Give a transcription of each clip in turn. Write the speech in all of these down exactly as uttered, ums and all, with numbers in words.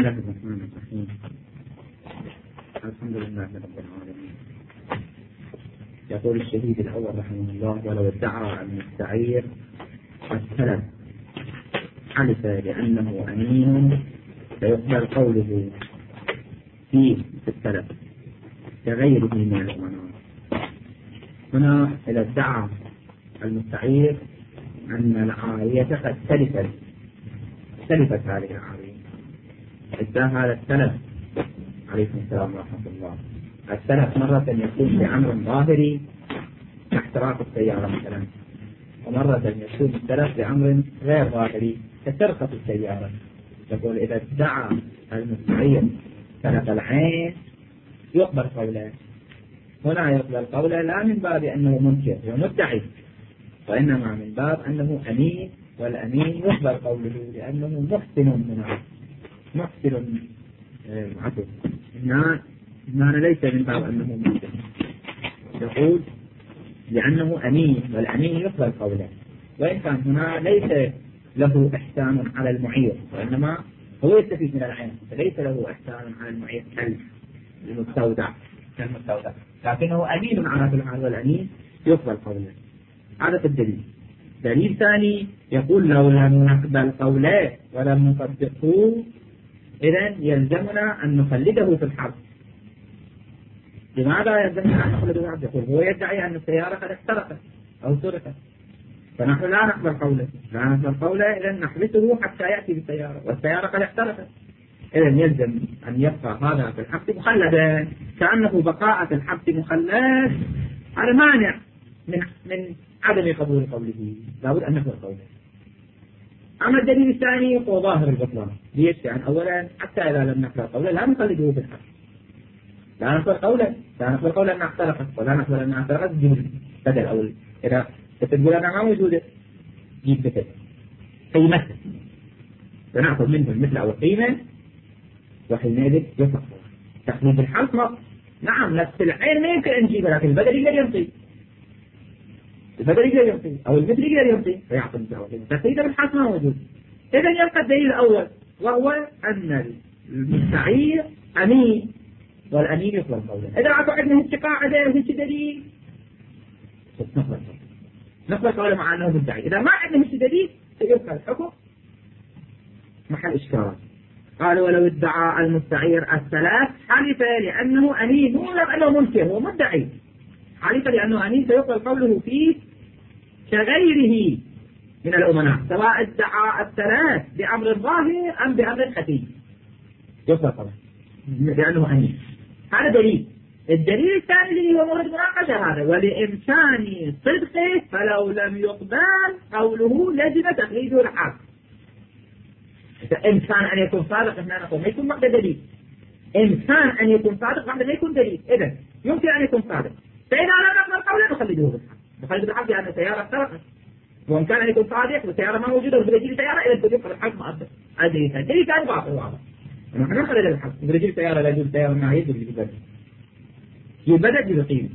الله الرحمن الرحيم. الحمد لله رب العالمين. يقول الشهيد الأول رحمه الله: ولو ادعى المستعير السلف حلف لأنه أمين فيقبل قوله فيه في السلف كغيره من الأمناء. هنا إذا ادعى المستعير أن العارية قد سلفت سلفت هذه العارية، ادعى هذا السلف عليكم السلام ورحمة الله. السلف مرة يكون بأمر ظاهري كاحتراق السيارة مثلا، ومرة يكون السلف بأمر غير ظاهري كسرقة السيارة. يقول إذا ادعى المستعير سلف العين يقبل قوله. هنا يقبل قوله لا من باب أنه منكر ومدعي، وإنما من باب أنه أمين، والأمين يقبل قوله لأنه محسن هنا محسن عدل. هنا هنا ليس من باب أنه منكر، يقول لأنه أمين، والأمين يقبل قوله، وإن كان هنا ليس له إحسان على المعير، وإنما هو يستفيد من العين، فليس له إحسان على المعير كالمستودع كالمستودع لكنه أمين على كل حال، والأمين يقبل قوله. هذا في الدليل. دليل ثاني يقول لو لم نقبل قوله ولم نصدقه إذن يلزمنا أن نخلده في الحرب. لماذا يلزمنا أن نخلده في الحرب؟ يقول هو يدعي أن السيارة قد اخترقت أو سرقت، فنحن لا نقبل قوله لا نقبل قوله إذن نحبسه حتى يأتي بالسيارة، والسيارة قد اخترقت. إذن يلزم أن يبقى هذا في الحبس مخلدا، كأنه بقاء في الحبس مخلد على مانع من من عدم قبول قوله، لابد أن نقبل قوله. أما الدليل الثاني هو ظاهر البطلان. ليش؟ يعني أولا حتى إذا لم نقبل قوله لا نخلده في الحبس، لا نقبل قوله لا نقبل قوله أنها اخترقت، ولا نقبل أنها اخترقت جيب بدل. أو إذا تقول أنها ما موجودة جيب بدل قيمة، فنأخذ منه المثل أو القيمة، وحينئذ يفقه تخليد الحبس. نعم نفس العين ما يمكن أن نجيبها، لكن البدل يقدر ينطي، البدل يقدر ينطي أو المثل يقدر ينطي فيعطي تخليد الحبس ما موجود. إذن يبقى الدليل الأول، وهو أن المستعير أمين، والأمين يقبل قوله. إذا أعطوا عندنا هيك قاعدة وهيك دليل نقبل نقبل قوله مع أنه مدعي. إذا ما عندنا هيك دليل سيبقى الحكم محل إشكال. قال ولو ادعى المستعير الثلاث حلف لأنه أمين، مو لأنه منكر، هو مدعي، حلف لأنه أمين فيقبل قوله فيه كغيره من الأمناء، سواء ادعى الثلاث بأمر ظاهر أم بأمر خفي يقبل قوله لأنه أمين. هذا دليل. الدليل الثاني اللي هو مورد مناقشة هذا: ولإمكان صدقه فلو لم يقبل قوله لزم تخليده الحق. إمكان أن يكون صادق هنا نقول ما يكون مقدر دليل، إمكان أن يكون صادق بعد ما يكون دليل. إذن يمكن أن يكون صادق، فإذا لم نقبل قوله نخلده بالحق نخلده بالحق لأن السيارة اخترقت، وإمكان أن يكون صادق والسيارة ما موجودة وبرجل السيارة إذا تجيب الحق مؤثر. هذه دليل ثاني باطل واضح. نحن نخلد الحق برجل السيارة لا يجوز السيارة ما يجوز يجوز يبدأ بقيمة.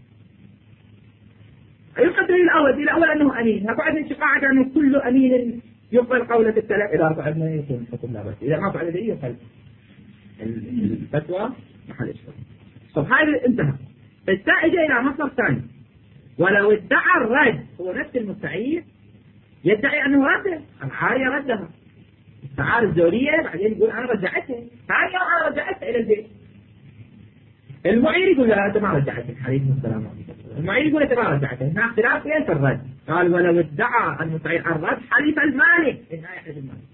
يبقى الدليل الأول الدليل الأول أنه أمين. هقعد من قاعدة أنه كل أمين يقبل قولة الثلاث. إذا قعدنا يكون الحكم لا بس، إذا ما فعل دليل يخل الفتوى محل إشكال. طب هذا انتهى. السائد إلى مصدر ثاني: ولو ادعى الرد، هو نفس المستعير يدعي أنه رده، العارية ردها السعار الزورية، بعدين يقول أنا رجعتها، ثاني يوم أنا رجعتها إلى البيت. المعير يقول لا أنت ما رجعتها، عليكم السلام. المعير يقول أنت ما رجعتها. هنا اختلاف في الرد. قال ولو ادعى المستعير الرد حلف المالك، هنا يحلف المالك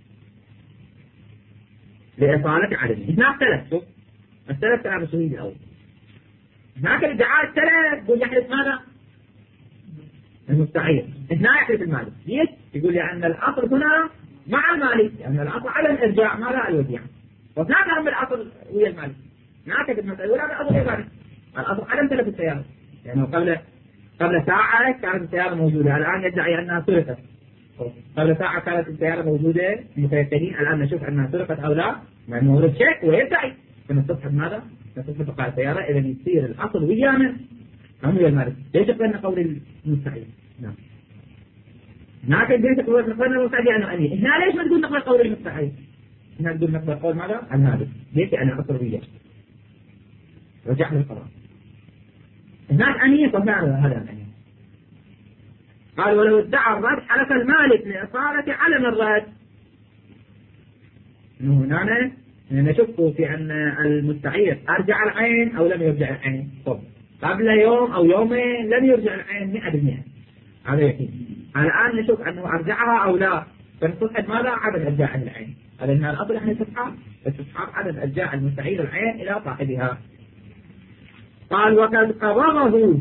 لإصالة عدمه. هنا اختلف. شوف اختلف كلام الشهيد الأول. هناك الادعاء الثلاث يقول يحلف ماذا؟ المستعير. هنا يحلف المالك. ليش؟ يقول لأن الأصل هنا مع المالك، لأن الأصل على الإرجاع ماذا الوديعة، وهناك هم الأصل ويا المالك. هناك المسألة ولا الأصل ويا المالك. الأصل عدم تلف السيارة، لأنه يعني قبل قبل ساعة كانت السيارة موجودة، الآن يدعي أنها سرقت. قبل ساعة كانت السيارة موجودة متيقنين، الآن نشوف أنها سرقت أو لا، مع أنه ورد شيك ويدعي فنستصحب ماذا؟ نستصحب بقاء السيارة. إذا يصير الأصل ويانا هم ويا المالك. ليش قلنا قول المستعير؟ نعم هناك البيت تقول نقول المستعير أنه أمين. هنا ليش ما تقول نقول قول المستعير؟ هنا نقول نقبل قول ماذا؟ المالك. ليش؟ أنا أصرية رجع للقضاء. هناك أنية فهذا هذا الأنية. قال ولو ادعى الرد حلف المالك لإصالة علم الرد. هنا نشك في أن المستعير أرجع العين أو لم يرجع العين. طب قبل يوم أو يومين لم يرجع العين مئة بالمئة. هذا يقين. الآن نشك أنه أرجعها أو لا. فنصحح ماذا؟ عدد أرجاع العين. هذا من الأصل احنا استصحاب استصحاب عدد أرجاع المستعير العين إلى صاحبها. قال وقد قبضه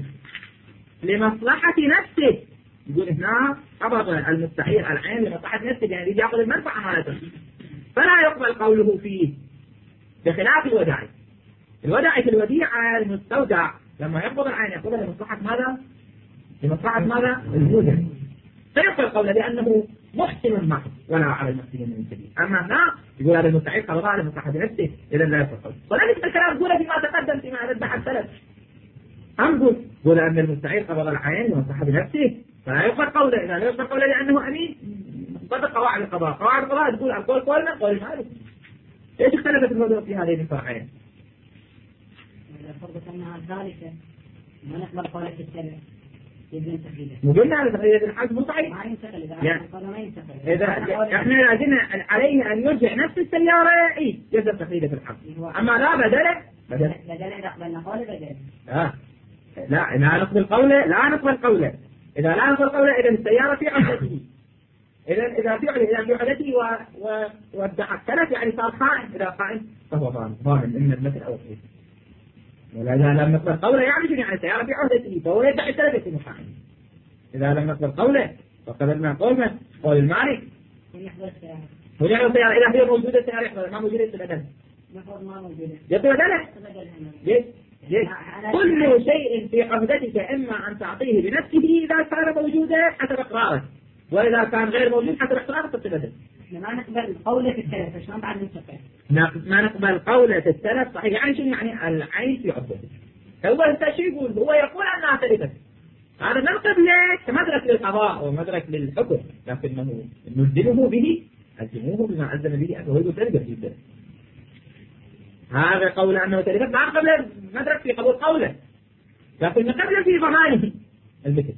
لمصلحة نفسه. يقول هنا قبض المستعير العين لمصلحة نفسه، يعني يجي يأخذ المنفعة مالته، فلا يقبل قوله فيه، بخلاف الودائع. الودائع في الوديعة المستودع لما يقبض العين يقبض لمصلحة ماذا؟ لمصلحة ماذا؟ المودع. فيقبل قوله لأنه محسن معه ولا على المحسنين من سبيل. أما هنا يقول هذا المستعير قبضها لمصلحة نفسه، إذا لا يقبل. ولذلك الكلام يقول فيما تقدم فيما ردح السلف. أنقل يقول أن المستعير قبض العين لمصلحة نفسه فلا يقبل قوله. إذا لا يقبل قوله لأنه أمين ضد قواعد القضاء. قواعد القضاء تقول القول قول من قول المالك. ايش اختلفت الموضوع في هذين الفرعين؟ إذا فرضت أنها ذلك ما نقبل قولة السلف يبين تقليده. مو قلنا على تقليد الحج مو صحيح؟ ما ينتقل إذا يعني ما ينتقل. إذا إحنا لازم عليه أن يرجع نفس السيارة إيه يبدأ تقليده في الحج. أما لا بدله بدل بدل إذا قبلنا قوله بدل. لا لا لا نقبل قوله لا نقبل قوله. إذا لا نقبل قوله إذا السيارة في عهدته. إذا إذا في إذا في عهدته و و وادعى السلف يعني صار خائن. إذا خائن فهو ضامن ضامن إن المثل أو الشيء. ولا إذا لم نقبل قوله يعني شنو يعني السيارة في عهدته فهو يدعي السلف إنه خائن. إذا لم نقبل قوله فقبلنا قوله قول المالك. ونحضر السيارة. ونحضر السيارة إذا هي موجودة السيارة يحضر ما موجودة بدل. نحضر ما موجودة. يبقى بدله. ليش؟ ليش؟ كل شيء في عهدتك إما أن تعطيه بنفسه إذا كان موجودا حسب إقرارك، وإذا كان غير موجود حسب إقرارك تبدل. إحنا ما نقبل قولة السلف عشان بعد ننتقل. ما نقبل قولة السلف صحيح. يعني شنو يعني العين في عهدته؟ هو أنت شو يقول؟ هو يقول أنها تلفت. هذا ننقب لك كمدرك للقضاء ومدرك للحكم، لكنه نلزمه به ألزموه بما ألزم به أنه يقول تلفت جدا. هذا قول أنه تلفت ما قبل مدرك في قبول قوله، لكن قبل في ضمانه المثل.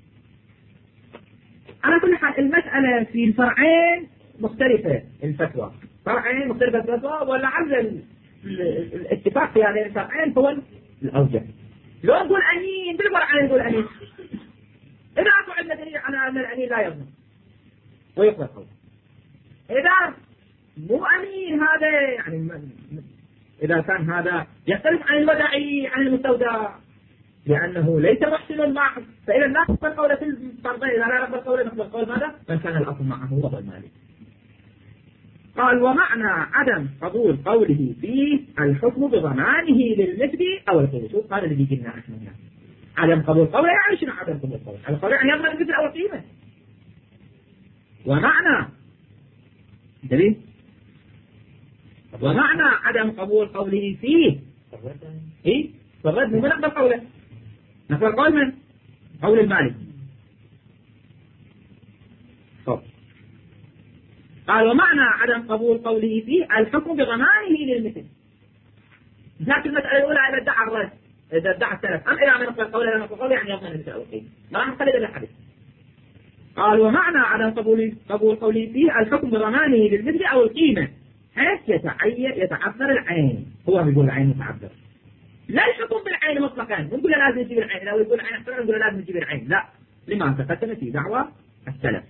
على كل حال المسألة في الفرعين مختلفة الفتوى، فرعين مختلفة الفتوى، ولعل الاتفاق في هذين الفرعين هو الأوجه. لو نقول أنين بالفرعين نقول أنين، إذا أكو عندنا دليل على أن الأنين لا يضمن ويقبل قوله. إذا مو أمين هذا يعني إذا كان هذا يختلف عن الوداعي عن المستودع لأنه ليس محسن معه، فإذا لا نقبل قوله في الفرضين. إذا لا نقبل قوله نقبل قول ماذا؟ من كان الأصل معه وضع المالك. قال ومعنى عدم قبول قوله فيه الحكم بضمانه للمثل أو القيمة. هذا الذي قلنا احنا هنا. عدم قبول قوله يعني شنو عدم قبول قوله؟ على قوله يعني يضمن المثل أو القيمة. ومعنى دليل ومعنى عدم قبول قوله فيه إيه؟ فالرد مو نقبل قوله، نقبل قول من؟ قول المالك. طب قال ومعنى عدم قبول قوله فيه الحكم بضمانه للمثل. لكن المسألة الأولى إذا ادعى الرد إذا ادعى السلف، أم إذا ما نقبل قوله لا نقبل قوله يعني يضمن المثل أو القيمة، ما نقبل إلا الحديث. قال ومعنى عدم قبول قبول قوله فيه الحكم بضمانه للمثل أو القيمة حيث يتعين يتعذر العين. هو بيقول العين متعذر، لا الحكم بالعين مطلقا. نقول لازم نجيب العين، لو يقول العين احترام نقول لازم نجيب العين، لا. لما تقدم في دعوى السلف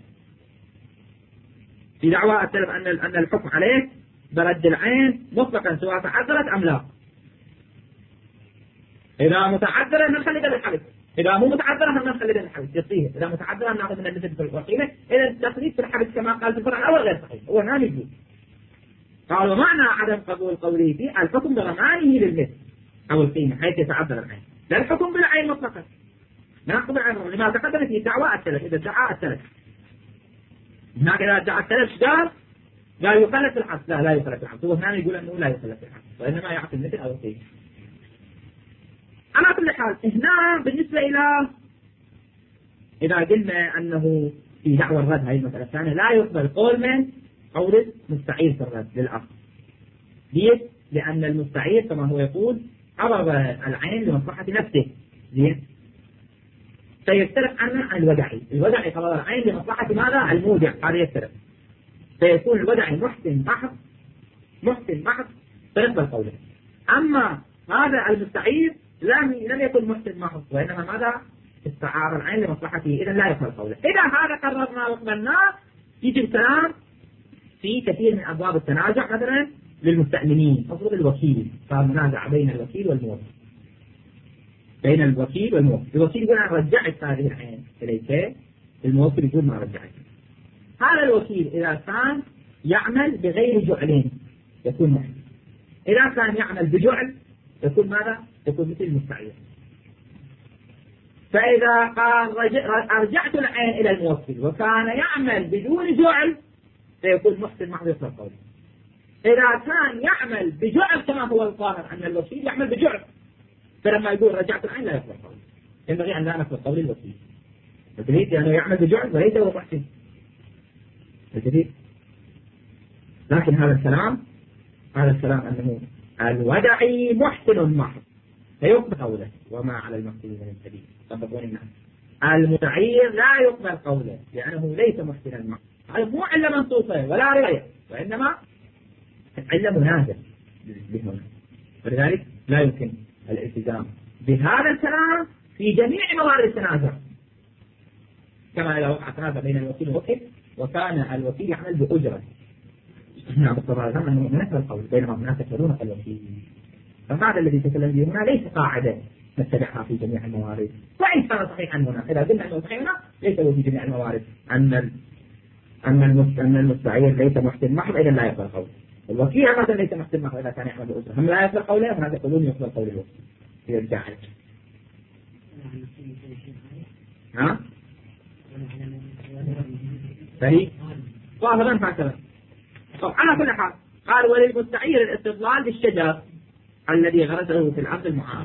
في دعوى السلف أن أن الحكم عليه برد العين مطلقا سواء تعذرت أم لا. إذا متعذرة نخلي ذا الحدث، إذا مو متعذرة نخلي ذا الحدث يصير. إذا متعذرة نأخذ من النسبة في القيمة. إذا التقليد في الحدث كما قال في الفرع الأول غير صحيح، هو ما يجوز. قال ومعنى عدم قبول قوله فيه الحكم بضمانه للمثل أو القيمة حيث يتعذر العين، لا الحكم بالعين مطلقا. ناخذ العين لما تقدم في دعوى السلف. إذا ادعى السلف هناك إذا ادعى السلف قال لا يخلف الحد، لا لا يخلف الحد. هو هنا يقول أنه لا يخلف الحد وإنما يعطي المثل أو القيمة. على كل حال هنا بالنسبة إلى إذا قلنا أنه في دعوى الرد هذه المسألة الثانية لا يقبل قول من قول المستعير في الرد للأصل. ليش؟ لأن المستعير كما هو يقول عرض العين لمصلحة نفسه، زين، سيختلف عنه عن الودعي. الودعي عرض العين لمصلحة ماذا؟ المودع، هذا يختلف، فيكون الودعي محسن محض، محسن محض فيقبل قوله. أما هذا المستعير لم لم يكن محسن محض، وإنما ماذا؟ استعار العين لمصلحته، إذا لا يقبل قوله. إذا هذا قررنا وقبلناه، يجي الكلام في كثير من أبواب التنازع، مثلا للمستأمنين، مفروض الوكيل، صار منازع بين الوكيل والموكل، بين الوكيل والموكل. الوكيل يقول أنا رجعت هذه العين إليك، الموكل يقول ما رجعت. هذا الوكيل إذا كان يعمل بغير جعل يكون محسن، إذا كان يعمل بجعل يكون ماذا؟ يكون مثل المستعير. فإذا قال رجعت العين إلى الموكل وكان يعمل بدون جعل سيكون محسن محض يقبل قوله. إذا كان يعمل بجعل كما هو الظاهر أن الوكيل يعمل بجعل، فلما يقول رجعت العين لا يقبل قوله، ينبغي أن لا نقبل قول الوكيل الجديد لأنه يعمل بجعل وليس هو محسن الجديد. لكن هذا الكلام هذا الكلام أنه الودعي محسن محض فيقبل قوله، وما على المحسن من السبيل. طبقون الناس المتعير لا يقبل قوله لأنه ليس محسنا محض. هذا مو علة منصوصة ولا رواية، وإنما علة منازل بهنا، ولذلك لا يمكن الالتزام بهذا الكلام في جميع موارد التنازع، كما إذا وقع تنازع بين الوكيل والوكيل وكان الوكيل يعمل بأجرة، نعم بالطبع أنه من نفس القول، بينما الناس يقولون الوكيل. فهذا الذي تكلم به هنا ليس قاعدة نتبعها في جميع الموارد، وإن كان صحيحا هنا، إذا قلنا أنه صحيح هنا ليس هو في جميع الموارد أن أن أن المستعير ليس محسن محض، إذا لا يقبل قوله. الوكيل مثلا ليس محسن محض إذا كان يعمل بأجرة، هم لا يقبل قوله، وهذا يقولون يقبل قول الوكيل يرجع عنه. ها؟ فهي ظاهرا هكذا. طب على كل حال قال وللمستعير الاستدلال بالشجر الذي غرسه في الأرض المعارض.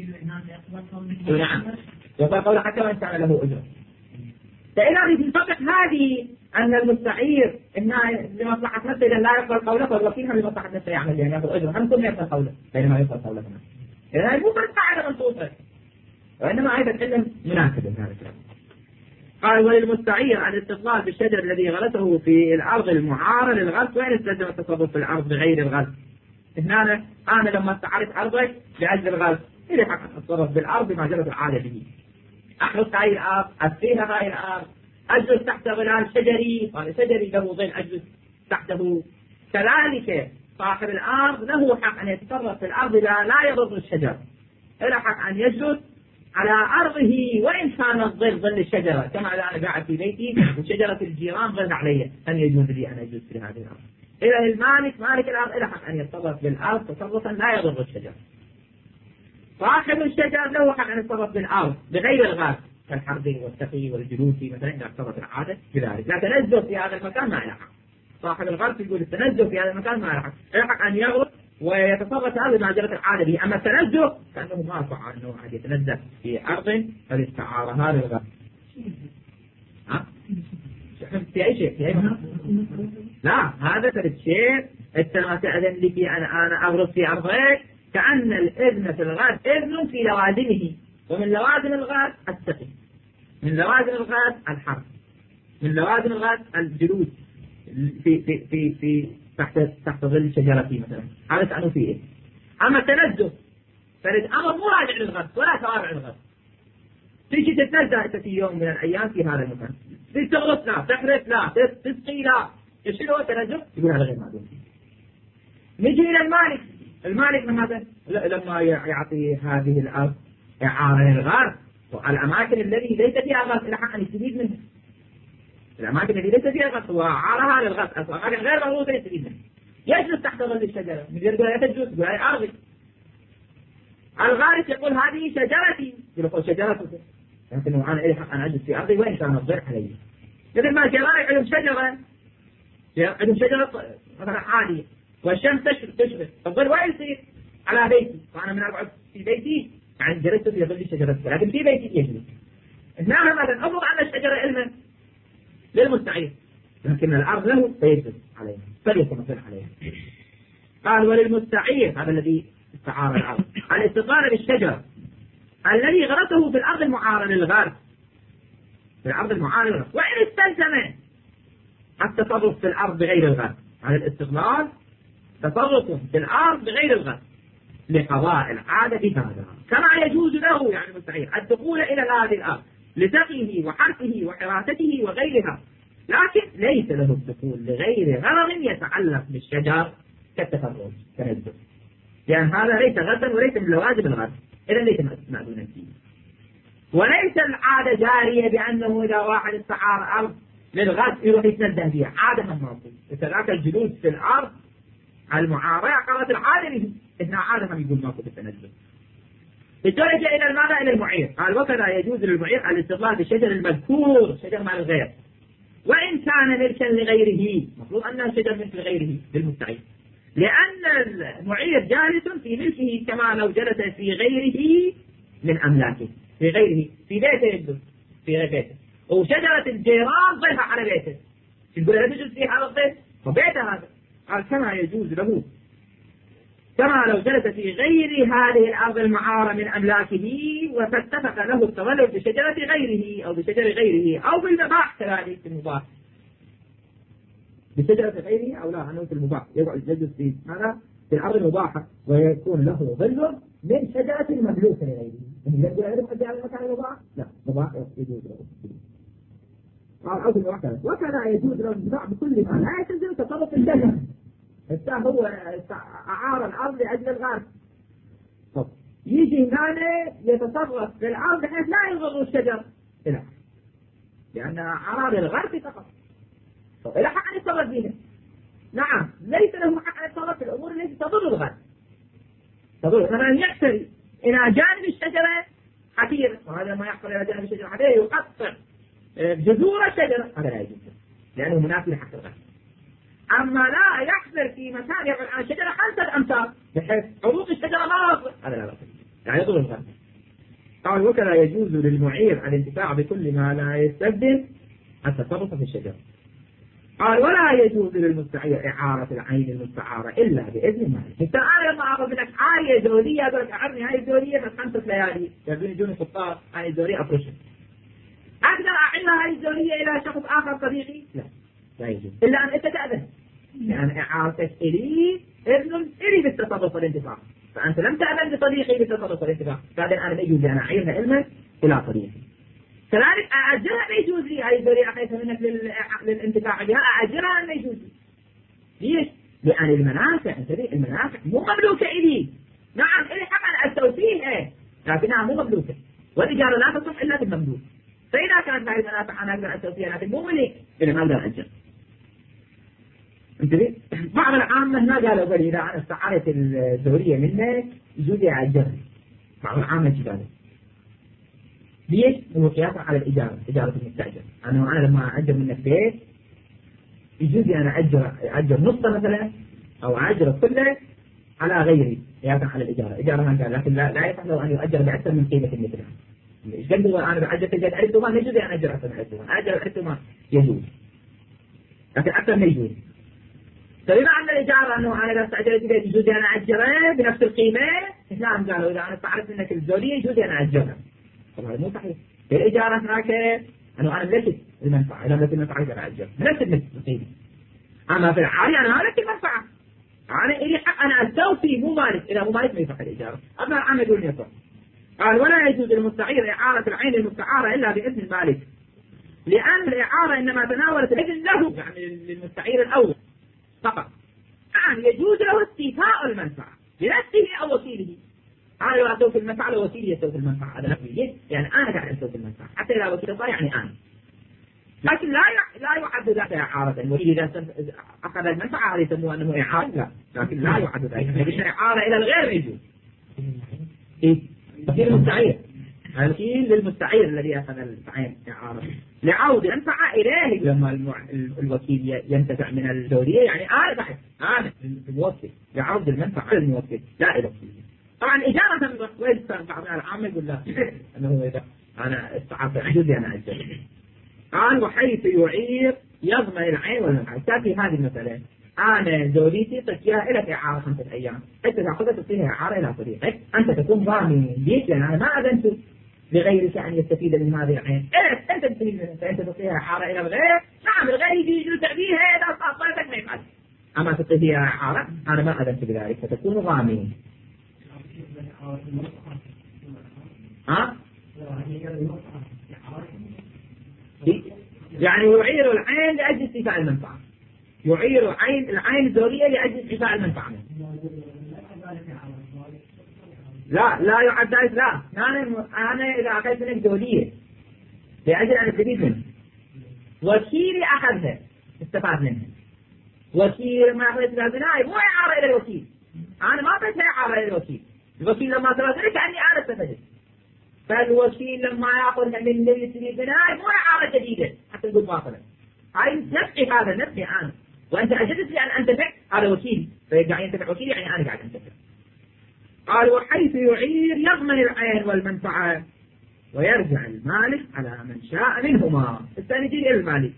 نعم، يقبل قوله حتى وإن كان له أجرة. فإذا في الفقه هذه أن المستعير إنها لمصلحة نفسه إذا لا يقبل قوله، فالوكيل هم لمصلحة نفسه يعمل يعني يأخذ أجرة، هم كلهم يقبل قوله بينما يقبل قوله. إذا مو بس قاعدة منصوصة، وإنما أيضا علم مناسب من هذا الكلام. قال وللمستعير الاستدلال بالشجر الذي غرسه في الأرض المعارض للغرس، وإن استلزم التصرف في الأرض بغير الغرس. هنا أنا لما استعرت أرضك لأجل الغرس إلي حق أتصرف بالأرض بما جرت العادة به، أحرس هاي الأرض، أسقيها هاي الأرض، أجلس تحت ظلال شجري، قال شجري له ظل أجلس تحته. كذلك صاحب الأرض له حق أن يتصرف في الأرض لا لا يضر الشجر، له حق أن يجلس على أرضه وإن كان الظل ظل الشجرة، كما إذا أنا قاعد في بيتي وشجرة الجيران ظل علي، أن يجوز لي أن أجلس في هذه الأرض. إذا المالك مالك الأرض له حق أن يتصرف بالأرض تصرفا لا يضر الشجر. صاحب الشجر له حق أن يتصرف بالأرض بغير الغاز كالحرث والسقي والجلوس مثلا إذا اقتضت العادة بذلك، لا تنزه في هذا المكان ما له حق. صاحب الغرس يقول التنزه في هذا المكان ما له حق، له حق أن يغرس ويتصرف هذا ما جرت العادة به. أما التنزه كأنه ما صح أنه أحد يتنزه في أرض فالاستعارة هذا الغرس. ها؟ في أي شيء في أي مكان؟ لا، هذا ثالث شيء. أنت ما تأذن لي في أن أنا أغرس في أرضك، كأن الإذن في الغاز إذن في لوازمه، ومن لوازم الغاز السقي، من لوازم الغاز الحرث، من لوازم الغاز الجلوس في في في في تحت تحت ظل شجرة مثلا، هذا تعنوا فيه إيه؟ أما التنزه فالأمر مو راجع للغاز ولا تابع للغاز. تيجي تتنزه أنت في يوم من الأيام في هذا المكان، تغرس لا، تحرث لا، تسقي لا، ايش هو التنزه؟ يقول هذا غير معلوم. نجي إلى المالك، المالك من هذا لما يعطي هذه الأرض إعارة للغاز، والأماكن التي ليس فيها غاز إلى حق أن يستفيد منها، الأماكن التي ليس فيها غاز وعارها للغاز، أماكن غير مغروضة يستفيد منها. يجلس تحت ظل الشجرة، من يقول لا تجلس، يقول هذه أرضي. الغارس يقول هذه شجرتي، يقول شجرتك، لكن أنا إلي حق أن أجلس في أرضي وإن كان الضر علي. مثل ما الجماعة عندهم شجرة، عندهم شجرة مثلا عالية والشمس تشرق تشرق، الظل وين يصير؟ على بيتي، وأنا من أقعد في بيتي يعني جلست في ظل شجرتي، لكن في بيتي يجلس. إنما مثلا أفرض أن الشجرة علما للمستعير، لكن الأرض له فيجلس، عليها فليتمثل عليها. قال وللمستعير هذا الذي استعار الأرض الاستقرار بالشجر الذي غرسه في الأرض المعارة للغرس في الأرض المعارة للغرس وإن استلزم التصرف في الأرض بغير الغرس. هذا الاستقلال تصرف في الأرض بغير الغرس لقضاء العادة بهذا كما يجوز له يعني المستعير الدخول إلى هذه الأرض لسقيه وحرثه وحراسته وغيرها، لكن ليس له الدخول لغير غرض يتعلق بالشجر كالتفرج كنزل، لأن هذا ليس غرسا وليس من لوازم الغرس، إذا ليس مأذونا فيه. وليس العادة جارية بأنه إذا واحد استعار أرض للغرس يروح يتنزه فيها، عادة مماثل كذلك الجلوس في الأرض المعارة قالت العادة إنها عادة يقول ماكو بالتنزل. الدرجة إلى الماذا؟ إلى المعير. قال وكذا يجوز للمعير الاستقلال بالشجر المذكور شجر مال الغير وإن كان ملكا لغيره، مفروض أنه شجر ملك لغيره للمستعير، لأن المعير جالس في ملكه كما لو جلس في غيره من أملاكه، في غيره في بيته يجلس في غير بيته، وشجرة الجيران ضيفة على بيته تقول لا تجلس في هذا الضيف وبيته هذا. قال كما يجوز له كما لو جلس في غير هذه الأرض المعارة من أملاكه وفاتفق له التظلل بشجرة غيره أو بشجر غيره أو بالمباح كذلك في المباح بشجرة غيره أو لا أنه في المباح يقعد يجلس في هذا في الأرض المباحة ويكون له ظل من شجرة مملوكة لغيره. يعني يقول أعرف أدي على المكان المباح؟ لا مباح يجوز له. قال أو بالمباح وكذا يجوز له الانتفاع بكل ما لا يتزل تصرف الشجر. حتى هو أعار الأرض لأجل الغرس، طب يجي هنا يتصرف في الأرض بحيث لا يضر الشجر لا، لأن أعار الغرس فقط إلى حق أن يتصرف فيها. نعم ليس له حق أن يتصرف في الأمور التي تضر الغرس، تضر مثلا يحتري إلى جانب الشجرة حفير، وهذا ما يحصل إلى جانب الشجرة حفير يقطع جذور الشجرة، هذا لا يجوز لأنه منافي لحق الغرس. أما لا يحفر في مكان يبعد عن الشجرة خمسة أمتار بحيث عروق الشجرة ما يصل، هذا لا بأس يعني يضر الغرس. قال وكذا يجوز للمعير الانتفاع بكل ما لا يستخدم التصرف في الشجرة. قال ولا يجوز للمستعير إعارة العين المستعارة إلا بإذن مالك. أنت أنا لما أخذ منك عاية زولية أقول لك أعرني هاي الزولية بس خمسة ليالي يبدون يجوني خطار هاي الزولية أفرشها، أقدر أعلها هاي الزولية إلى شخص آخر صديقي؟ لا لا يجوز إلا أن أنت تأذن، يعني إعارتك إلي إذن إلي بالتصرف والانتفاع، فأنت لم تأذن لصديقي بالتصرف والانتفاع، بعدين أنا لا يجوز لي أنا أعيرها إلمك إلى صديقي. كذلك أأجرها ما يجوز لي هاي الزولية أخذتها منك للانتفاع بها، أأجرها ما يجوز لي. ليش؟ لأن المنافع المنافع مو مملوكة إلي. نعم إلي حق أن أستوفيها لكنها مو مملوكة، والإجارة لا تصح إلا بالمملوك، فإذا كانت هذه المنافع أنا أقدر أستوفيها لكن مو ملك إذا ما أقدر أجر. انتبه بعض العامة ما قالوا بل إذا أنا استعارت الزولية منك يجوز لي أجرها، بعض العامة قالوا ليش؟ هو قياسا على الإجارة، إجارة المستأجر. أنا أنا لما أجر منك بيت يجوز لي أنا أجر أجر نصه مثلا أو أجر كله على غيري قياسا على الإجارة، إجارة ما قال لكن لا لا يصح له أن يؤجر بأكثر من قيمة مثلها. إيش قد هو أنا بأجر تجد ألف ثمان يجوز لي أن أجر أكثر من ألف ثمان، أجر ألف ثمان يجوز لكن أكثر ما يجوز. فبما أن الإجارة أنه أنا إذا استأجرت بيت يجوز لي أن أجره بنفس القيمة، إسلام قالوا إذا أنا استعرت منك الزولية يجوز لي أن أجرها. طبعا هذا مو صحيح. في الإجارة هناك أنه أنا ملكت المنفعة، إذا ملكت المنفعة يجب أجر نفس القيمة. أما في العالي أنا مالك المنفعة، أنا إلي حق أنا أستوفي مو مالك، إذا مو مالك ما يصح الإجارة. أما العام يقول يصح. قال ولا يجوز للمستعير إعارة العين المستعارة إلا بإذن المالك، لأن الإعارة إنما تناولت الإذن له يعني للمستعير الأول فقط. يعني يجوز له استيفاء المنفعة لنفسه أو وكيله. أنا لو أستوفي المنفعة لو وكيلي يستوفي المنفعة، هذا نفسي يعني أنا قاعد أستوفي المنفعة حتى إذا وكيل الله يعني أنا، لكن لا لا يعد ذلك إعارة. الوكيل إذا أخذ المنفعة هذه يسموه أنه إعارة، لا لكن لا يعد ذلك، لكن إعارة إلى الغير يجوز. إيه وكيل المستعير، الوكيل للمستعير الذي أخذ العين إعارة لعود المنفعة إليه لما الوكيل ينتفع من الزولية، يعني أنا بعد أنا الموكل لعود المنفعة للموكل لا إلى الوكيل. طبعا إجارة وين بعض العامة يقول لا أنه إذا أنا استعرت يجوز أنا أجر. قال وحيث يعير يضمن العين والمنفعة. تأتي هذه المسألة، أنا زوجتي طفيها لك إعارة خمسة أيام، أنت تأخذها تعطيها إعارة إلى طريقك، أنت تكون ضامن ليش؟ لأن أنا ما أذنت لغيرك أن يستفيد من هذه العين، أنت تستفيد منها، فأنت تعطيها إعارة إلى الغير، نعم الغير يجي يجلس بيها إذا صارتك ما يفعل، أما تعطيها إعارة أنا ما أذنت بذلك، فتكون ضامن. ها؟ يعني يعير العين لأجل استيفاء المنفعة، يعير عين العين الزوجية لأجل استيفاء المنفعة. لا لا يعد ذلك، لا أنا أنا إذا أخذت منك زوجية لأجل أن أستفيد منه، وكيلي أخذها استفاد منها، وكيل ما أخذت لها بناء مو إعارة إلى الوكيل، أنا ما أخذتها إعارة إلى الوكيل، الوكيل لما ترى كأني أنا استفدت، فالوكيل لما يأخذها من اللي يسوي بناء مو إعارة جديدة حتى نقول باطلة، هاي نفسي هذا نفسي أنا، وأنت أجدت لي أن أنتفع، هذا وكيل فيرجع ينتفع وكيل يعني أنا قاعد أنتفع. قال وحيث يعير يضمن العين والمنفعة ويرجع المالك على من شاء منهما. الثاني يجي إلى المالك،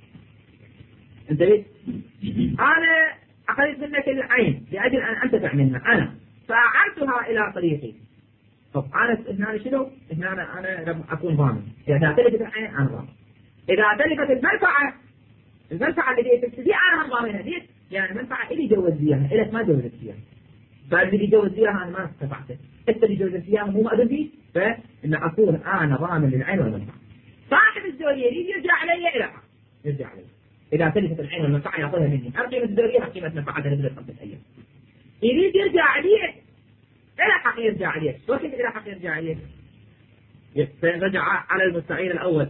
انتبه، أنا أخذت منك العين لأجل أن أنتفع منها أنا، فأعرتها إلى طريقي. طب أنا هنا شنو؟ هنا أنا أنا أكون ضامن، إذا تلفت العين أنا ضامن، إذا تلفت المنفعة المنفعة اللي تبتدي أنا ضامنها، ليش؟ يعني المنفعة إلي جوز فيها، إلك ما جوزت فيها، فاللي جوز فيها أنا ما استطعته، أنت اللي جوزت فيها مو مأذن فيه، فإن أكون أنا ضامن للعين والمنفعة. صاحب الزوجية يريد يرجع علي إلى حق، يرجع علي إذا تلفت العين والمنفعة يأخذها مني، قيمة الزوجية قيمة منفعتها نزلت خمسة أيام، يريد يرجع عليه إلى حق يرجع عليه، وكيف إلى حق يرجع عليه؟ رجع على المستعير الأول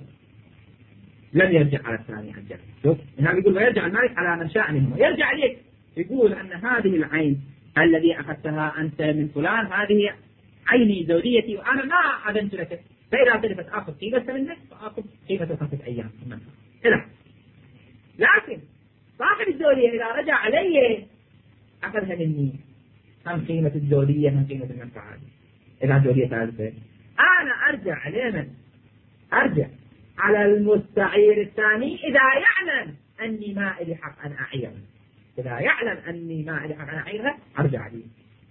لم يرجع على الثاني عن جهل. شوف هنا بيقول ويرجع المالك على من شاء منهما، يرجع عليك يقول أن هذه العين الذي أخذتها أنت من فلان هذه عيني زوجيتي وأنا ما أذنت لك، فإذا تلفت آخذ قيمة منك فآخذ قيمة خمسة أيام إلى. لكن صاحب الزوجية إذا رجع علي أخذها مني، هم قيمة الزوجية هم قيمة المنفعة، إذا الزوجية ثالثة أنا أرجع عليه من أرجع على المستعير الثاني إذا يعلم أني ما إلي حق أن أعيرها، إذا يعلم أني ما إلي حق أن أعيرها أرجع عليه.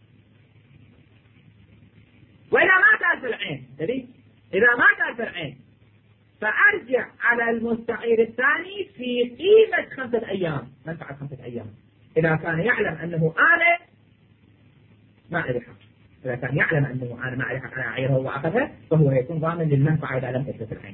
وإذا ما تعرف العين، تبي إذا ما تعرف العين فأرجع على المستعير الثاني في قيمة خمسة أيام، منفعة خمسة أيام، إذا كان يعلم أنه أنا ما إلي حق، إذا كان يعلم أنه أنا ما إلي حق أن أعيرها وأخذها فهو يكون ضامن للمنفعة إذا لم تثبت العين.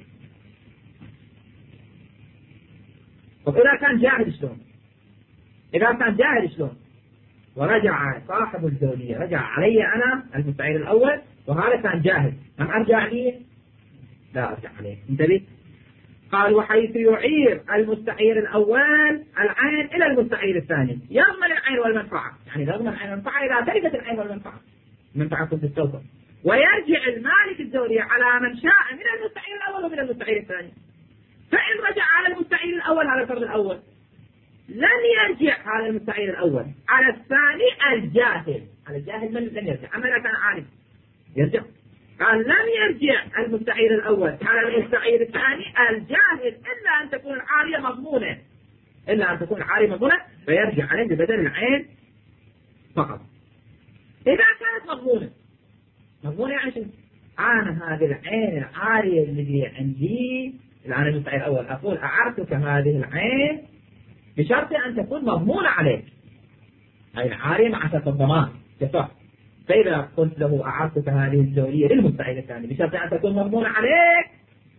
وإذا كان جاهل شلون؟ إذا كان جاهل شلون؟ ورجع صاحب الزوجية رجع علي أنا المستعير الأول وهذا كان جاهل، هم أرجع عليه؟ لا أرجع عليه. انتبه. قال وحيث يعير المستعير الأول العين إلى المستعير الثاني يضمن العين والمنفعة، يعني يضمن العين والمنفعة إذا تلفت العين والمنفعة، المنفعة كنت تستوفى، ويرجع المالك الزوجية على من شاء من المستعير الأول ومن المستعير الثاني. فإن رجع على المستعير الأول على الفرد الأول لن يرجع على المستعير الأول، على الثاني الجاهل، على الجاهل من لن يرجع، أما إذا كان عالم يرجع. قال لم يرجع المستعير الأول على المستعير الثاني الجاهل إلا أن تكون العارية مضمونة، إلا أن تكون العارية مضمونة فيرجع عليه ببدل العين فقط. إذا كانت مضمونة، مضمونة يعني شنو؟ أنا هذه العين العارية اللي عندي الآن المستعير الأول أقول أعرتك هذه العين بشرط أن تكون مضمونة عليك، أي العارية مع شرط الضمان يصح. فإذا قلت له أعرتك هذه الزوجية للمستعير الثاني بشرط أن تكون مضمونة عليك،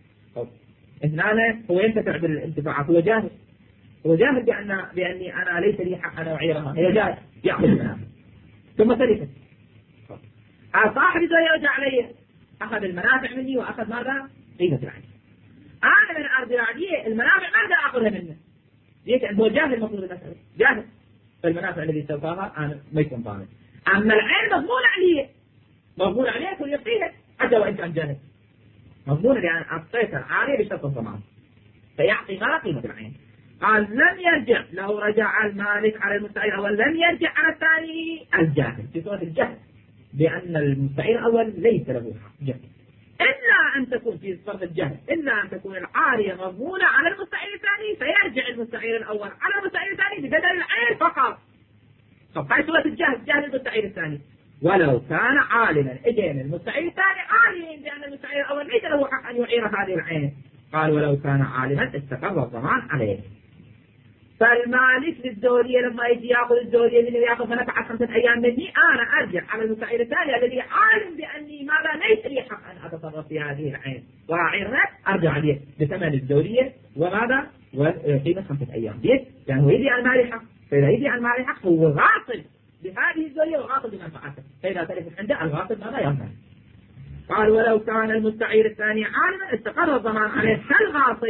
هنا هو ينتفع بالانتفاعات، هو جاهل، هو جاهل بأن بأني أنا ليس لي حق أن أعيرها، هي جاهل يأخذ منها ثم تلفت. صاحب الزوجية رجع علي أخذ المنافع مني وأخذ ماذا؟ قيمة العين. أنا من أرجع عليه المنافع ما أقدر أخذها منه، ليش؟ هو جاهل المفروض المسألة، جاهل، فالمنافع الذي سوفاها أنا ما يكون ضامن. أما العين مضمون عليه، مضمون عليه كل يعطيها حتى وإن كان جاهل، مضمون لأن أعطيت العارية بشرط الضمان فيعطي ما قيمة العين. قال لم يرجع، لو رجع المالك على المستعير الأول لم يرجع على الثاني الجاهل في صورة الجهل بأن المستعير الأول ليس له حق جهل، إلا أن تكون في فرض الجهل إلا أن تكون العارية مضمونة على المستعير الثاني، فيرجع المستعير الأول على المستعير الثاني ببدل العين فقط. طب هاي صورة الجهل، جهل المستعير الثاني. ولو كان عالما، إذن المستعير الثاني عالم بأن المستعير الأول ليس له حق أن يعير هذه العين. قال ولو كان عالما استقر الضمان عليه. فالمالك للزورية لما يجي ياخذ الزورية اللي ياخذ ثلاثة عشر خمسة أيام مني، أنا أرجع على المستعير الثاني الذي عالم بأني ماذا ليس لي حق أن أتصرف في هذه العين وأعيرها، أرجع عليه بثمن الزورية وماذا وقيمة خمسة أيام. ليش؟ لأنه يعني يدي عن مالي حق، فإذا يدي عن مالي حق هو غاصب بهذه الزورية وغاصب بمنفعته، فإذا تلفت عنده الغاصب ماذا يضمن. قال ولو كان المستعير الثاني عالما استقر الضمان عليه كالغاصب.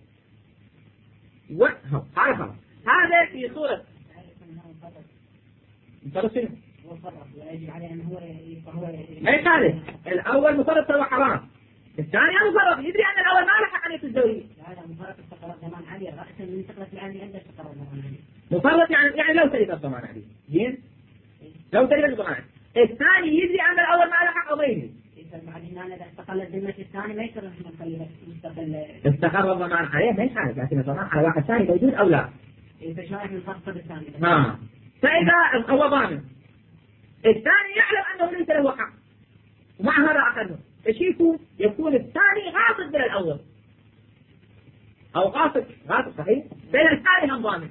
وهو هذا هذا في صورة مفرط شنو؟ ما يخالف. الأول مفرط هو حرام، الثاني مفرط يدري أن الأول ما له حق أن يتزوج. مفرط يعني يعني لو تريد الضمان عليه، زين؟ لو تريد الضمان عليه. الثاني يدري أن الأول ما له حق غيره. استقل الذمة الثاني ما يصير مستقل. استقر الضمان عليه ما يخالف، لكن الضمان على واحد ثاني موجود أو لا؟ إذا شايف الفرق بالثاني. ها. فإذا هو ضامن، الثاني يعلم أنه ليس له حق، ومع هذا أخذه، إيش يكون؟ يكون الثاني غاصب من الأول، أو غاصب غاصب صحيح؟ بين الثاني هم ضامن.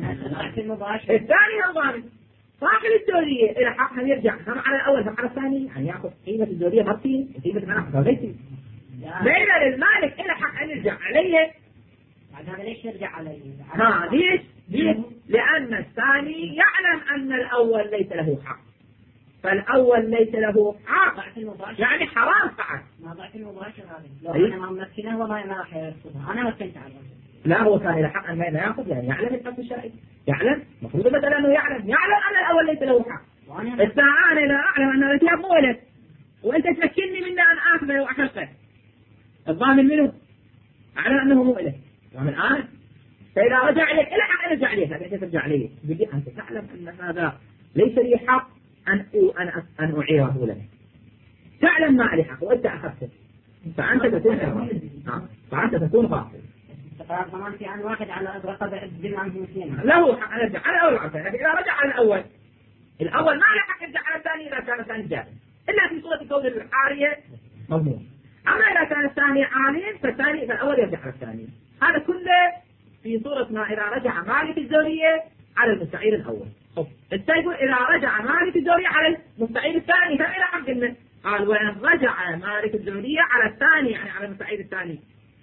الثاني هم ضامن. صاحب الزورية إلى حق هم يرجع هم على الأول هم على الثاني، يعني يأخذ قيمة الزورية مرتين وقيمة المناقصة غيرتين. بين المالك إلى حق أن يرجع عليه. هذا ليش يرجع عليه؟ ها ليش؟ ليش؟ لأن الثاني يعلم أن الأول ليس له حق، فالأول ليس له حق يعني حرام فعل. ما ضعت المباشر هذه. لو أنا ما ممكنه وما ما راح يرفضها، أنا مكنت عليه. لا هو كان إلى حق أن ما يأخذ، يعني يعلم الحق الشرعي، يعلم مفروض مثلا أنه يعلم يعلم أن الأول ليس له حق. الساعة أنا لا أعلم أن الرتياب مو ولد، وأنت تمكنني منه أن آخذه وأحرقه، الضامن منه أعلم أنه مو ولد. ومن الآن فإذا رجع إليك إلى حق يرجع إليك، لكن ترجع إليك بدي أنت تعلم أن هذا ليس لي حق أن أن أن أعيره لك، تعلم ما لي حق وأنت أخذته، فأنت تكون فأنت تكون غافل. استقرار ضمان في عن واحد على رقبة الذمة عنه اثنين. له حق أن يرجع على الأول والثاني، لكن إذا رجع على الأول الأول ما له حق يرجع على الثاني إذا كان الثاني جاهل، إلا في صورة كون العارية مضمون. أما إذا كان الثاني عالم فالثاني فالأول يرجع على الثاني. هذا كله في صورة ما إذا رجع مالك الزورية على المستعير الأول. السيد إذا رجع مالك الزورية على المستعير الثاني فإلى حق منه. قال وإن رجع مالك الزورية على الثاني يعني على المستعير الثاني،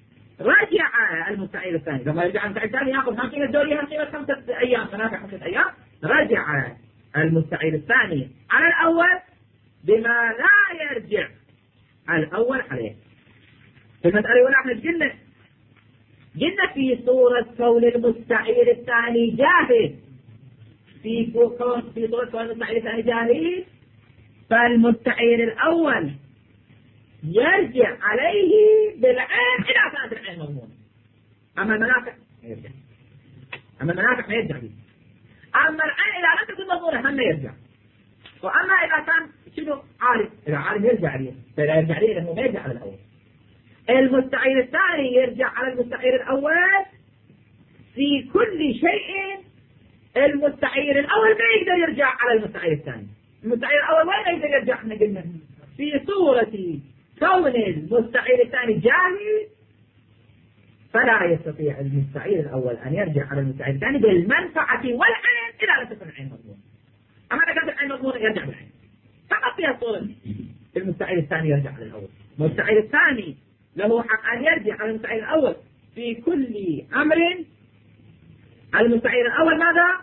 رجع المستعير الثاني لما يرجع المستعير الثاني يأخذ هم قيمة الزورية هم قيمة خمسة أيام ثلاثة خمسة أيام، رجع المستعير الثاني على الأول بما لا يرجع الأول عليه. في المسألة ولا احنا قلنا قلنا في صورة كون المستعير الثاني جاهل، في كون في صورة كون المستعير الثاني جاهل، فالمستعير الأول يرجع عليه بالعين إذا كانت العين مضمونة. أما المنافع ما يرجع، أما المنافع ما يرجع فيه. أما العين إذا لم تكن مضمونة هم يرجع. وأما إذا كان شنو عارف، إذا عارف يرجع عليه، فإذا يرجع عليه لأنه ما يرجع على الأول. المستعير الثاني يرجع على المستعير الأول في كل شيء. المستعير الأول ما يقدر يرجع على المستعير الثاني. المستعير الأول وين يقدر يرجع؟ احنا قلنا في صورة كون المستعير الثاني جاهل، فلا يستطيع المستعير الأول أن يرجع على المستعير الثاني بالمنفعة والعين إذا لم تكن العين مضمونة. أما إذا كانت العين مضمونة يرجع بالعين فقط. فيها صورة المستعير الثاني يرجع على الأول. المستعير الثاني له حق أن يرجع على المستعير الأول في كل أمر. المستعير الأول ماذا؟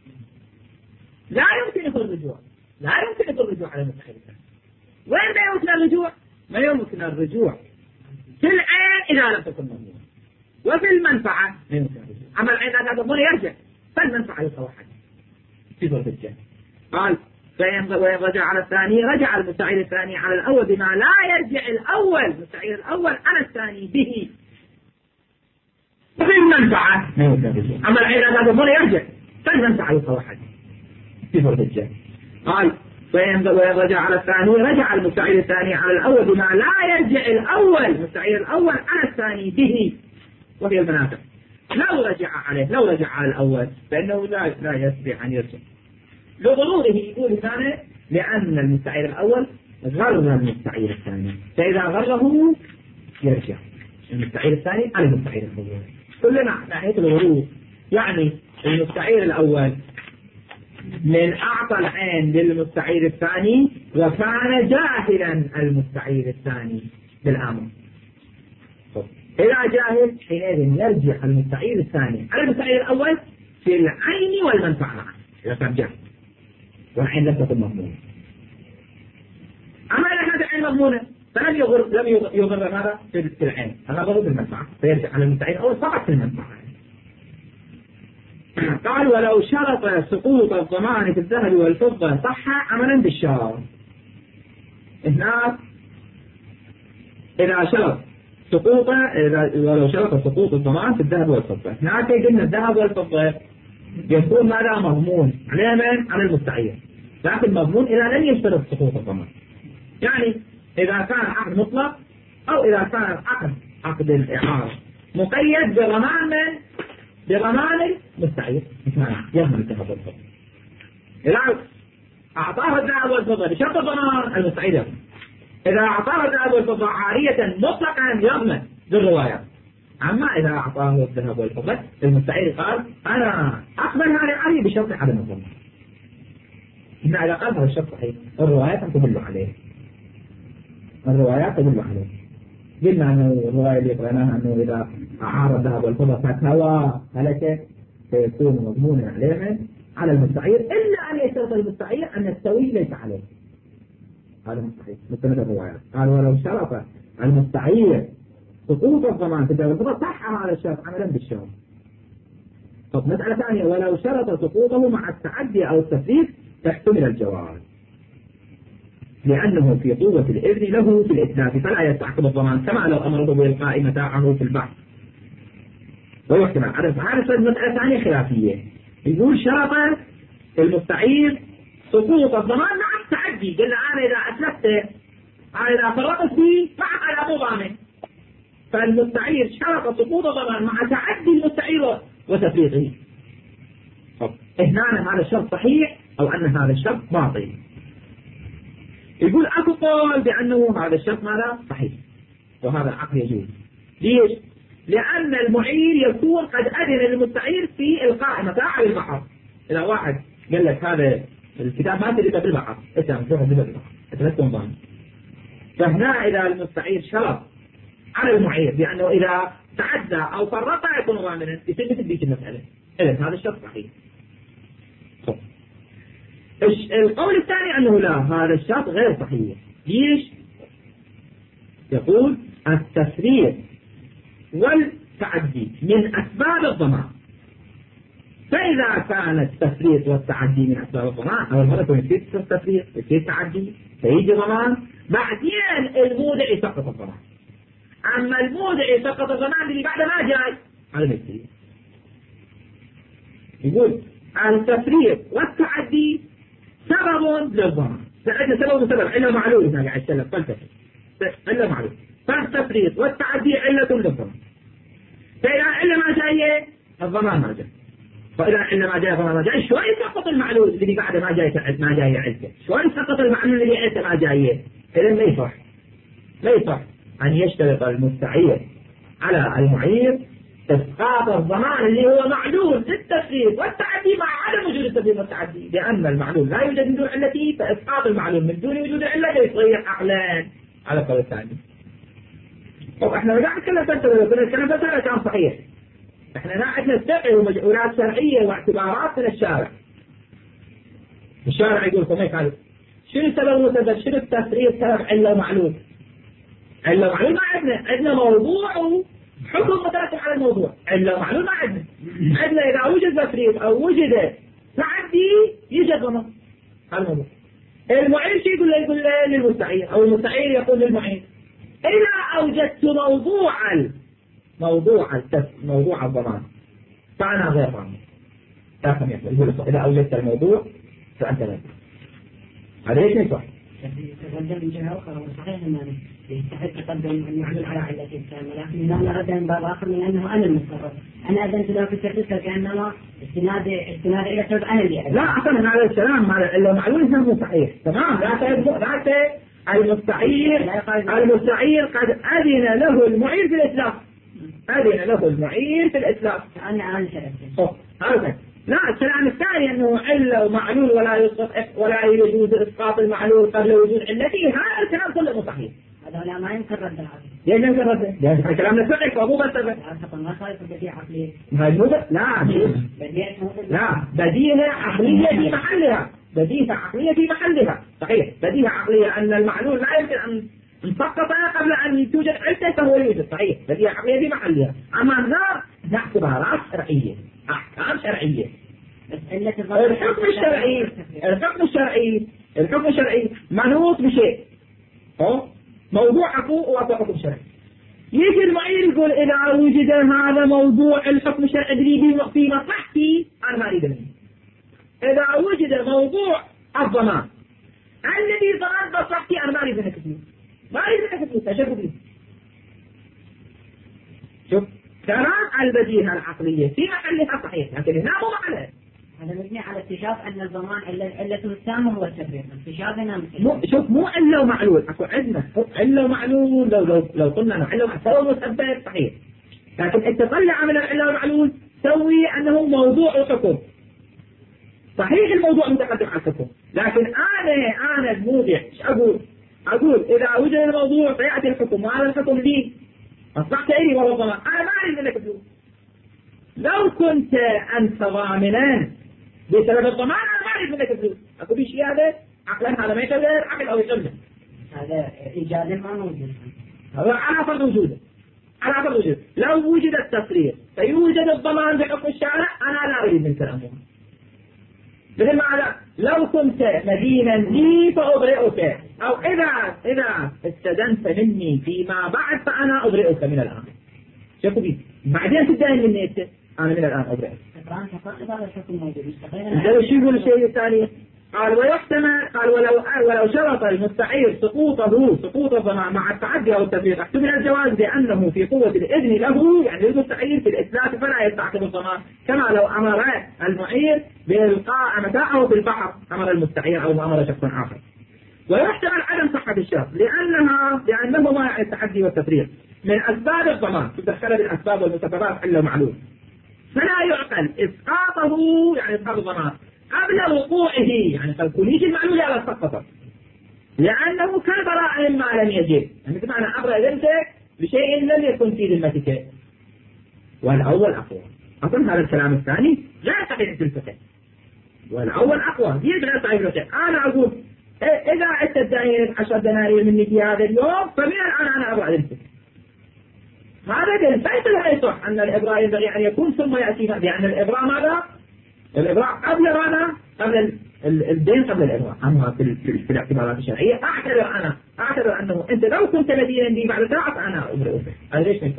لا يمكنه الرجوع، لا يمكنه الرجوع على المستعير الثاني. وين ما يمكن الرجوع؟ ما يمكن الرجوع في العين إذا لم تكن مضمونة، وفي المنفعة ما يمكن الرجوع. أما العين إذا مضمونة يرجع، فالمنفعة يتوحد في ضرب الجهل. قال فإن رجع على الثاني رجع المستعير الثاني على الأول بما لا يرجع الأول المستعير الأول على الثاني به وفي المنفعة ما يمكن الرجوع. أما العين إذا مضمونة يرجع، فالمنفعة يتوحد في ضرب الجهل. قال وإن رجع على الثاني رجع المستعير الثاني على الأول بما لا يرجع الأول المستعير الأول على الثاني به، وهي المنافع. لو رجع عليه لو رجع على الأول فإنه لا لا يستطيع أن يرجع لغروره. يقول هنا لأن المستعير الأول غر المستعير الثاني، فإذا غره يرجع المستعير الثاني على المستعير الأول. كلنا ناحية الغرور، يعني المستعير الأول من أعطى العين للمستعير الثاني وكان جاهلا المستعير الثاني بالأمر. إذا جاهل حينئذ يرجع المستعير الثاني على المستعير الأول في العين والمنفعة إذا كان جاهل والعين لم تكن مضمونة. أما إذا كانت العين مضمونة فلم يغر لم يغر هذا في العين، هذا غر في المنفعة، فيرجع على المستعير الأول فقط في المنفعة. قال ولو شرط سقوط الضمان في الذهب والفضة صح عملا بالشرط. هناك إذا شرط سقوط ولو شرط سقوط الضمان في الذهب والفضة، هناك قلنا الذهب والفضة يكون ماذا مضمون على من؟ على المستعير، لكن مضمون إذا لم يشترط سقوط الضمان. يعني إذا كان عقد مطلق أو إذا كان عقد عقد الإعارة مقيد بضمان من؟ بضمان المستعير يضمن الذهب والفضة. إذا أعطاه الذهب والفضة بشرط الضمان المستعير يضمن. إذا أعطاه الذهب والفضة عارية مطلقا يضمن بالروايات. أما إذا أعطاه الذهب والفضة المستعير قال أنا أقبل هذه العارية بشرط عدم الضمان. إن إذا قال هذا الشرط صحيح الروايات تدل عليه، الروايات تدل عليه. قلنا أن الرواية اللي قرأناها أنه إذا أعار الذهب والفضة فتوى هلكة فيكون مضمونا عليه على المستعير، إلا أن يشترط المستعير أن التوي ليس عليه. هذا مستحيل مستند الروايات. قال ولو شرط المستعير سقوط الضمان في الذهب والفضة صح هذا الشرط عملا بالشرط. طب مسألة ثانية ولو شرط سقوطه مع التعدي أو التفريط تحتمل الجواز، لأنه في قوة الإذن له في الإتلاف فلا يستحكم الضمان كما لو أمره بإلقاء متاعه في البحث ويحتمل. هذا مسألة ثانية خلافية. يقول شرط المستعير سقوط الضمان مع التعدي، قلنا أنا إذا أتلفت أنا إذا فرطت فيه فعل أبو ضامن، فالمستعير شرط سقوط الضمان مع تعدي المستعير وتفريطه. هنا هذا الشرط صحيح أو أن هذا الشرط باطل. يقول أكو قول بأنه هذا الشرط ماذا صحيح وهذا العقد يجوز. ليش؟ لأن المعير يكون قد أذن للمستعير في إلقاء متاع البحر. إذا واحد قال لك هذا الكتاب ما تجد في البحر أنت مفتوح في البحر أتلتهم ضامن، فهنا إذا المستعير شرط على المعير بأنه إذا تعدى أو فرط يكون ضامنا يصير مثل ذيك المسألة. إذن هذا الشرط صحيح. القول الثاني أنه لا هذا الشرط غير صحيح. ليش؟ يقول التفريط والتعدي من أسباب الضمان، فإذا كان التفريط والتعدي من أسباب الضمان أول مرة يكون يصير التفريط يصير تعدي فيجي ضمان، بعدين المودع يسقط الضمان. أما المودع يسقط الضمان اللي بعد ما جاي هذا يصير. يقول التفريط والتعدي سبب للضمان، لأن سبب وسبب علة معلول هنا قاعد يتكلم فلسفة علة معلول، فالتفريط والتعدي علة للضمان. فإذا علة ما جاية الضمان ما جاي، فإذا علة ما جاية الضمان ما جاي، شوي سقط المعلول اللي بعد ما جاي ما جاي علته، شوي سقط المعلول اللي علته ما جاية. إذا ما يصح ما يصح أن يشترط المستعير على المعير إسقاط الضمان اللي هو معلول للتفريط والتعدي مع عدم وجود التفريط والتعدي، لأن المعلول لا يوجد من دون علته، فإسقاط المعلول من دون وجود العلة يصير أعلان على القول الثاني. طب احنا رجعنا نتكلم فلسفة، كنا نتكلم فلسفة كان صحيح. احنا لا عندنا فقه ومجعولات شرعية واعتبارات من الشارع. الشارع يقول صحيح قال شنو سبب وسبب، شنو التفريط سبب علة ومعلول. علة ومعلول ما عندنا، عندنا موضوع حكم مترتب على الموضوع. علة ومعلول ما عندنا. عندنا إذا وجد تفريط أو وجد تعدي يوجد ضمان. هذا الموضوع. المعين شيء يقول يقول للمستعير أو المستعير يقول للمعين إذا أوجدت موضوع موضوع موضوع الضمان فأنا غير ضامن. يقول إذا أوجدت الموضوع فأنت غير. هذا ليش يصح؟ تقدم من جهة أخرى وصحيح أنه يستحق تقدم المعلول على علته الكاملة، لكن إذا رد من باب آخر من أنه أنا المتصرف، أنا أذنت له في التكليف كأنما استناد استناد إلى سبب أنا اللي لا أصلا هذا الكلام هذا إلا معلول مو صحيح تمام. لا لا المستعير المستعير قد أذن له المعير في الإتلاف، أذن له المعير في الإتلاف. أنا أنا شرفت. هذا لا الكلام الثاني أنه علة ومعلول ولا يسقط ولا يجوز إسقاط المعلول قبل وجود علته، هذا الكلام كله صحيح. هذا لا ما يمكن رد هذا. ليش ما يمكن رد؟ لأن الكلام الفقهي فهو بس. ما خالف بديهة عقلية. لا لا بديهة عقلية في محلها، بديهة عقلية في محلها صحيح. بديهة عقلية أن المعلول لا يمكن أن نسقط قبل أن توجد علته فهو يوجد صحيح. بديهة عقلية في محلها. أما النار اعتبارات شرعية، أحكام شرعية. الحكم الشرعي الحكم الشرعي الحكم الشرعي منوط بشيء موضوع حقوق وحكم شرعي. يجي المعين يقول إذا وجد هذا موضوع الحكم الشرعي في مصلحتي أنا ما أريد منه. إذا وجد موضوع الضمان الذي ضمان مصلحتي أنا ما أريد منك فلوس، ما أريد منك فلوس أشرب فيه. شوف كلام البديهة العقلية في محلها صحيح، لكن هنا مو محلها. هذا مبني على اكتشاف أن الضمان علته التامة هو التفريق. اكتشافنا مو شوف مو إلا ومعلول، أكو عندنا إلا ومعلول. لو لو لو قلنا إنه إلا ومعلول مثبت صحيح، لكن أنت تطلع من الإلا والمعلول سوي أنه موضوع الحكم. صحيح الموضوع متقدم على الحكم، لكن أنا أنا الموضع إيش أقول؟ أقول إذا وجد الموضوع فيأتي الحكم وهذا الحكم لي أصبحت إلي وهو ضمان، أنا ما أريد منك فلوس. لو كنت أنت ضامنا بسبب الضمان أنا ما أريد منك فلوس. أكو بشيء هذا عقلا هذا ما يقدر عقل أو يقدر. هذا إيجاد ما موجود. هذا على فرض وجوده. على فرض وجوده. لو وجد التفريق فيوجد الضمان بحكم الشارع أنا لا أريد منك الأمر. مثل ما لو كنت مدينا لي فأبرئك، أو إذا إذا استدنت مني فيما بعد فأنا أبرئك من الآن. شوفوا بي بعدين تدين مني أنت أنا من الآن أبرئك. هذا الحكم موجود. ده شو يقول الشيء الثاني؟ قال ويحتمل قال ولو ولو شرط المستعير سقوطه سقوط الضمان مع التعدي أو التفريق احتمل الجواز بأنه في قوة الإذن له يعني المستعير في الإتلاف فلا يستعقب الضمان، كما لو أمر المعير بإلقاء متاعه في البحر أمر المستعير أو أمر شخص آخر. ويحتمل عدم صحة الشرط لأنها لأنهما يعني التحدي والتفريق من أسباب الضمان تدخل بالأسباب والمسببات إلا معلوم، فلا يعقل إسقاطه يعني إسقاط الضمان قبل وقوعه يعني قد كليش المعلول على السقطة، لأنه كالبراء ما لم يجب يعني مثل أنا أبرأ ذنبك بشيء لم يكن في ذمتك. والأول أقوى. أظن هذا الكلام الثاني لا صحيح في الفقه، والأول أقوى غير صحيح في الفقه. أنا أقول إذا أنت تدين عشر دنانير مني في هذا اليوم فمن الآن أنا أبرأ ذنبك. هذا دين ليس لا يصح أن الإبراء ينبغي أن يكون ثم يأتي لأن الإبراء ماذا؟ الإبراء قبل ماذا؟ قبل الدين قبل الإبراء. أما في, في, في الاعتبارات الشرعية أعتبر أنا أعتبر أنه أنت لو كنت مدينا لي بعد ساعة أنا أبرئك. هذا ليش ما يصح؟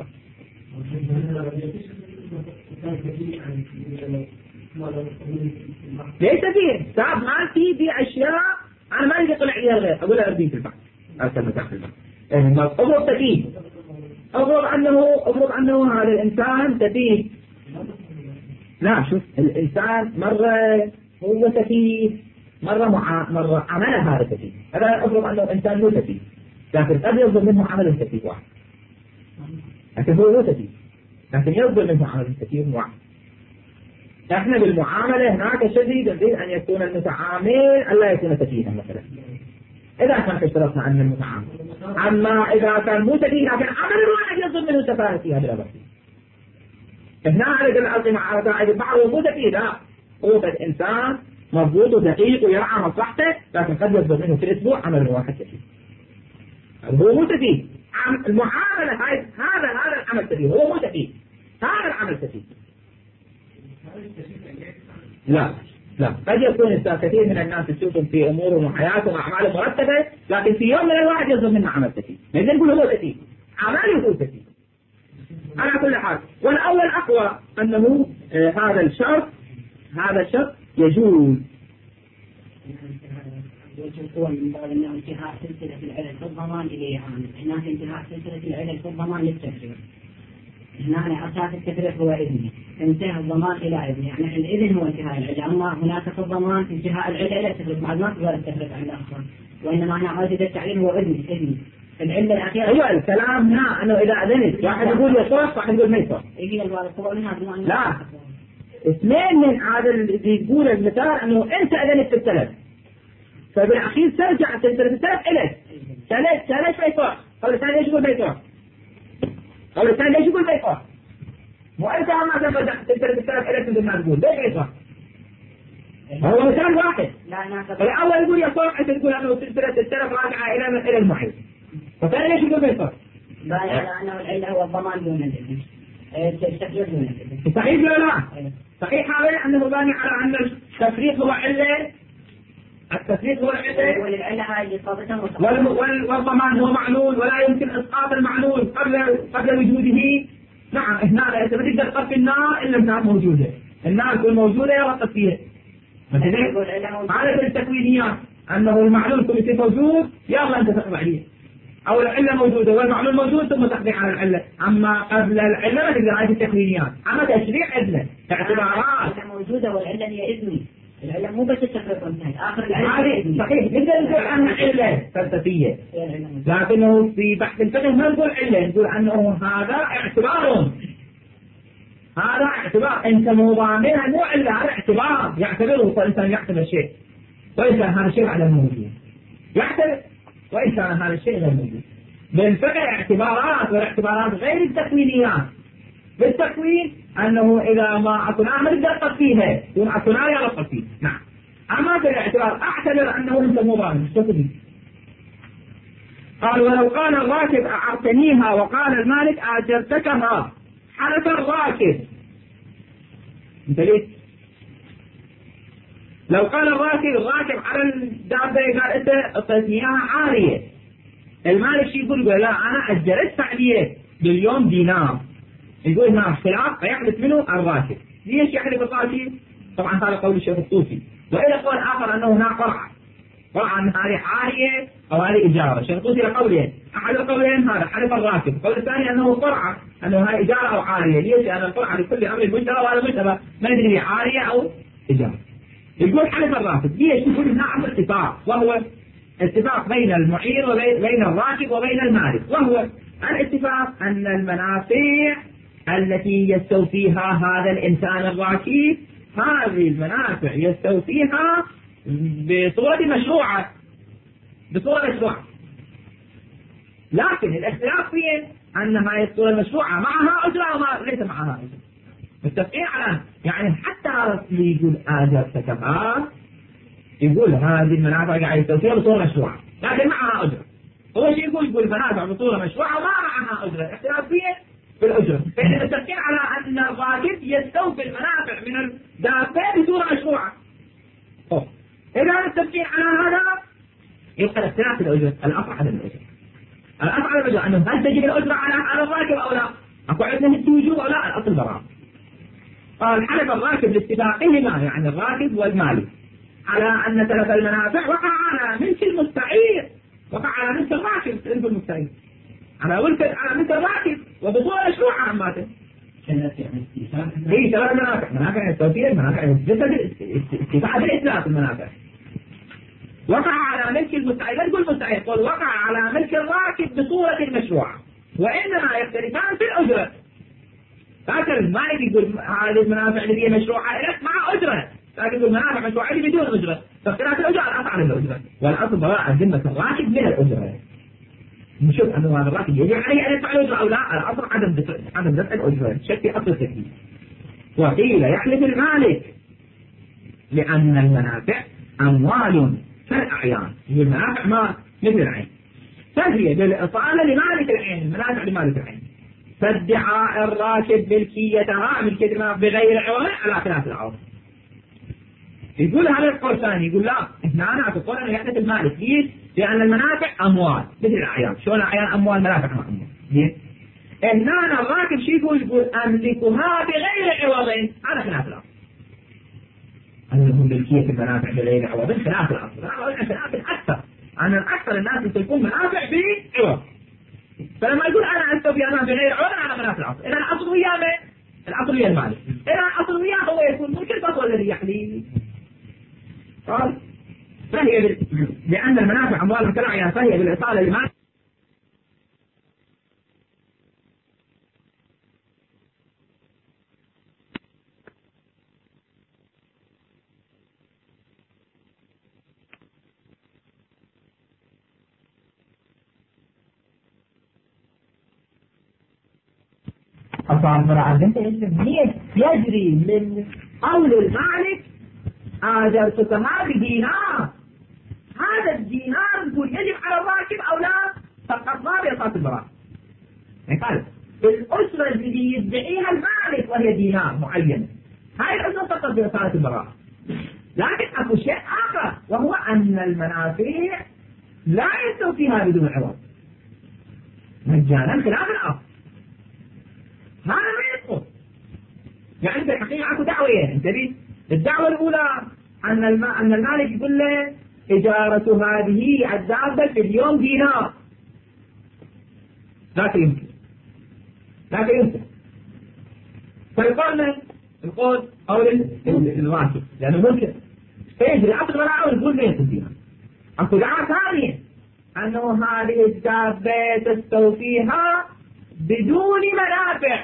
ليس فيه ساب ما في دي أشياء أنا ما أريد أطلع عليها غير أقول أربين في البحث أرسل متاح في البحث. يعني أضرب تفيه أضرب أنه أضرب أنه هذا الإنسان تفيه. لا شوف الإنسان مرة هو تفيه مرة مع مرة عمل هذا تفيه. هذا أضرب أنه إنسان مو تفيه، لكن قد يصدر منه عمل تفيه واحد، لكن هو مو تفيه، لكن يصدر منه عمل تفيه واحد. احنا بالمعاملة هناك شديد أن يكون المتعامل ألا يكون تفيها مثلا إذا كان اشترطنا أن المتعامل. أما إذا كان مو تفيه لكن عمل الواحد يصدر منه تفاهة فيها بالأبد. هنا على الأرض مع قاعد البحر ومو تفيه، لا هو قد إنسان مضبوط ودقيق ويرعى مصلحته، لكن قد يصدر منه في الأسبوع عمل واحد تفيه. هو مو تفيه. المعاملة هاي هذا هذا العمل تفيه، هو مو تفيه، هذا العمل تفيه. لا لا قد يكون كثير من الناس تشوفهم في امورهم وحياتهم واعمالهم مرتبه، لكن في يوم من الواحد يصدر منه عمل تفيه، لازم نقول هو تفيه، عمله هو تفيه. على كل حال والاول اقوى انه آه هذا الشرط هذا الشرط يجوز وجه القوى من باب أنه انتهاء سلسلة العلل في الضمان إلى إعانة، هناك انتهاء سلسلة العلل في الضمان للتفريق. هنا أساس التفريق هو إذنه، انتهى الضمان إلى إذنه، يعني الإذن هو انتهاء العلة، أما هناك في الضمان انتهاء العلة إلى التفريق، مع ما تقدر التفريق عن الآخر، وإنما هنا عادة التعليم هو إذنه إذنه. العلة الأخيرة أيوة الكلام هنا أنه إذا أذنت واحد يقول يصح واحد يقول ما يصح. هي القوى منها لا اثنين من هذا اللي يقول المثال أنه أنت أذنت في الثلاث، فبالأخير ترجع سلسلة الثلاث إليك، ثلاث ثلاث ما يصح، قبل الثاني ليش يقول ما يصح؟ قبل الثاني ليش يقول ما يصح؟ مو أنت ما ترجع سلسلة الثلاث إليك مثل ما تقول، ليش ما يصح؟ هو مثال واحد. الأول يقول يصح، أنت تقول أنه سلسلة الثلاث راجعة إلى إلى المعين، فالثاني ليش يقول ما يصح؟ لا يعني أنه العلة هو الضمان دون الإذن، التفريق دون الإذن. صحيح ولا لا؟ صحيح هذا أنه باني على أن التفريق هو علة، التفريق هو علة، والعلة هاي صابتة والضمان هو معلول ولا يمكن إسقاط المعلول قبل قبل وجوده. نعم هنا أنت ما تقدر تطفي النار إلا النار موجودة، النار تكون موجودة يوقف فيها. عادة التكوينيات أنه المعلول كل شيء موجود يلا أنت تقضي عليه، أو العلة موجودة والمعلول موجود ثم تقضي على العلة، أما قبل العلة ما تقدر هذه التكوينيات، أما تشريع عدلة اعتبارات موجودة والعلة هي إذني، العلة مو بس التفريق والنهي، آخر العلة صحيح نقدر نقول عنها علة فلسفية، لكنه في بحث الفقه ما نقول علة، نقول أنه هذا اعتبار، هذا اعتبار أنت مو ضامنها مو علة، هذا اعتبار يعتبره الإنسان، يعتبر شيء وإن كان هذا الشيء على الموجود يعتبر، وإن كان هذا الشيء غير موجود. بالفقه اعتبارات، والاعتبارات غير التكوينيات. بالتكوين أنه إذا ما أكناه ما تقدر تطفيها، يكون أكناه يا تطفيه. نعم. أما بالاعتبار أعتبر أنه أنت مو ضامن. قال ولو قال الراكب أعرتنيها وقال المالك أجرتكها، حلف الراكب. أنت ليه؟ لو قال الراكب الراكب على الدابة قال أنت أعطيتني إياها عارية، المالك شي يقول لا أنا أجرت عليك باليوم دينار، يقول هنا اختلاف فيحدث منه الراكب. ليش يحدث الراكب؟ طبعا هذا قول الشيخ الطوسي، وإلى قول آخر أنه هنا قرعة، قرعة أن هذه عارية أو هذه إجارة. الشيخ الطوسي له قولين، أحد القولين هذا حلف الراكب، القول الثاني أنه قرعة أنه هذه إجارة أو عارية. ليش؟ لأن القرعة لكل أمر مشترى وهذا مشترى ما يدري عارية أو إجارة. يقول حلف الراكب. ليش؟ يقول هنا عمل اتفاق، وهو اتفاق بين المعير وبين الراكب وبين المالك، وهو الاتفاق أن المنافع التي يستوفيها هذا الإنسان الراكب، هذه المنافع يستوفيها بصورة مشروعة، بصورة مشروعة. لكن الاختلاف فيه أن هذه الصورة المشروعة معها أجرة أو ليس معها أجرة. متفقين على يعني حتى اللي يقول أجرتك كذا يقول هذه المنافع قاعد يستوفيها بصورة مشروعة لكن معها أجرة. هو شيء يقول يقول منافع بصورة مشروعة وما معها أجرة، اختلاف فيه بالأجرة. فإحنا متفقين على أن الراكب يستوفي المنافع من الدابة بصورة مشروعة. أوه. إذا متفقين على هذا يبقى الاختلاف في الأجرة، الأصل على الأجرة، الأصل على الأجرة أنه هل تجب الأجرة على على الراكب أو لا؟ أكو عندنا الوجوب أو لا؟ الأصل براءة. قال حلف الراكب لاتفاقهما يعني الراكب والمالك على أن تلف المنافع وقع على ملك المستعير، وقع على ملك الراكب ملك المستعير، على ملك على ملك الراكب وبصورة مشروعة عامة. هي ثلاث منافع، منافع التوفير، منافع الجسد، اتفاق الإسلام المنافع. وقع على ملك المستعير، لا تقول مستعير، قل وقع على ملك الراكب بصورة مشروعة، وإنما يختلفان في الأجرة. لكن المالك يقول هذه المنافع اللي هي مشروعة لك مع أجرة، لكن يقول منافع مشروعة اللي بدون أجرة، فاختلاف الأجرة الأصل على الأجرة، والأصل براءة ذمة الراكب من الأجرة. نشوف أنه هذا الراكب يجب عليه أن يدفع الأجرة أو لا، الأصل عدم دفع عدم دفع الأجرة، شك في أصل التكليف. وقيل يحلف المالك لأن المنافع أموال كالأعيان، هي المنافع ما مثل العين، فهي بالإصالة لمالك العين، المنافع لمالك العين، فادعاء الراكب ملكيتها ملكيتها بغير عوض على خلاف العوض. يقول هذا القول الثاني، يقول لا احنا انا اقول انه يحدث المالك. ليش؟ لان المنافع اموال مثل الاعيان. شلون الاعيان اموال؟ منافع مع اموال. ليش؟ هنا الراكب شو يقول؟ يقول املكها بغير عوض على خلاف العوض. أنهم ملكية المنافع بغير عوض خلاف الأصل. أنا أقول خلاف الأكثر، أنا الأكثر الناس تكون منافع بعوض. فلما يقول أنا أستوفي أنا بغير عوض أنا منافع الأصل. إذا الأصل وياه من الأصل ويا المالك، إذا الأصل وياه هو يكون ملك الفصل الذي يحلي. قال فهي بال... لأن المنافع أموال كالأعيان فهي بالإصالة لمالك أصلا يجري من قول المالك آجرتكما بدينار. هذا الدينار يقول يجب على الراكب أو لا؟ فقط ما بيصات البراء. يعني قال الأسرة اللي يدعيها المالك وهي دينار معين، هاي الأسرة فقط بيصات البراء. لكن أكو شيء آخر وهو أن المنافع لا يستوفيها بدون عوض مجانا خلاف الأصل. هذا ما يسقط. يعني في الحقيقة أكو دعوة. انتبه، الدعوة الأولى أن الم... أن المالك يقول له إجارة هذه الدابة في اليوم دينار. لا يمكن، لا يمكن. فيقول من القول أو الراكب لأنه ممكن فيجري أصل ولا أول يقول ليس دينار. أكو دعوة ثانية أنه هذه الدابة تستوفيها بدون منافع.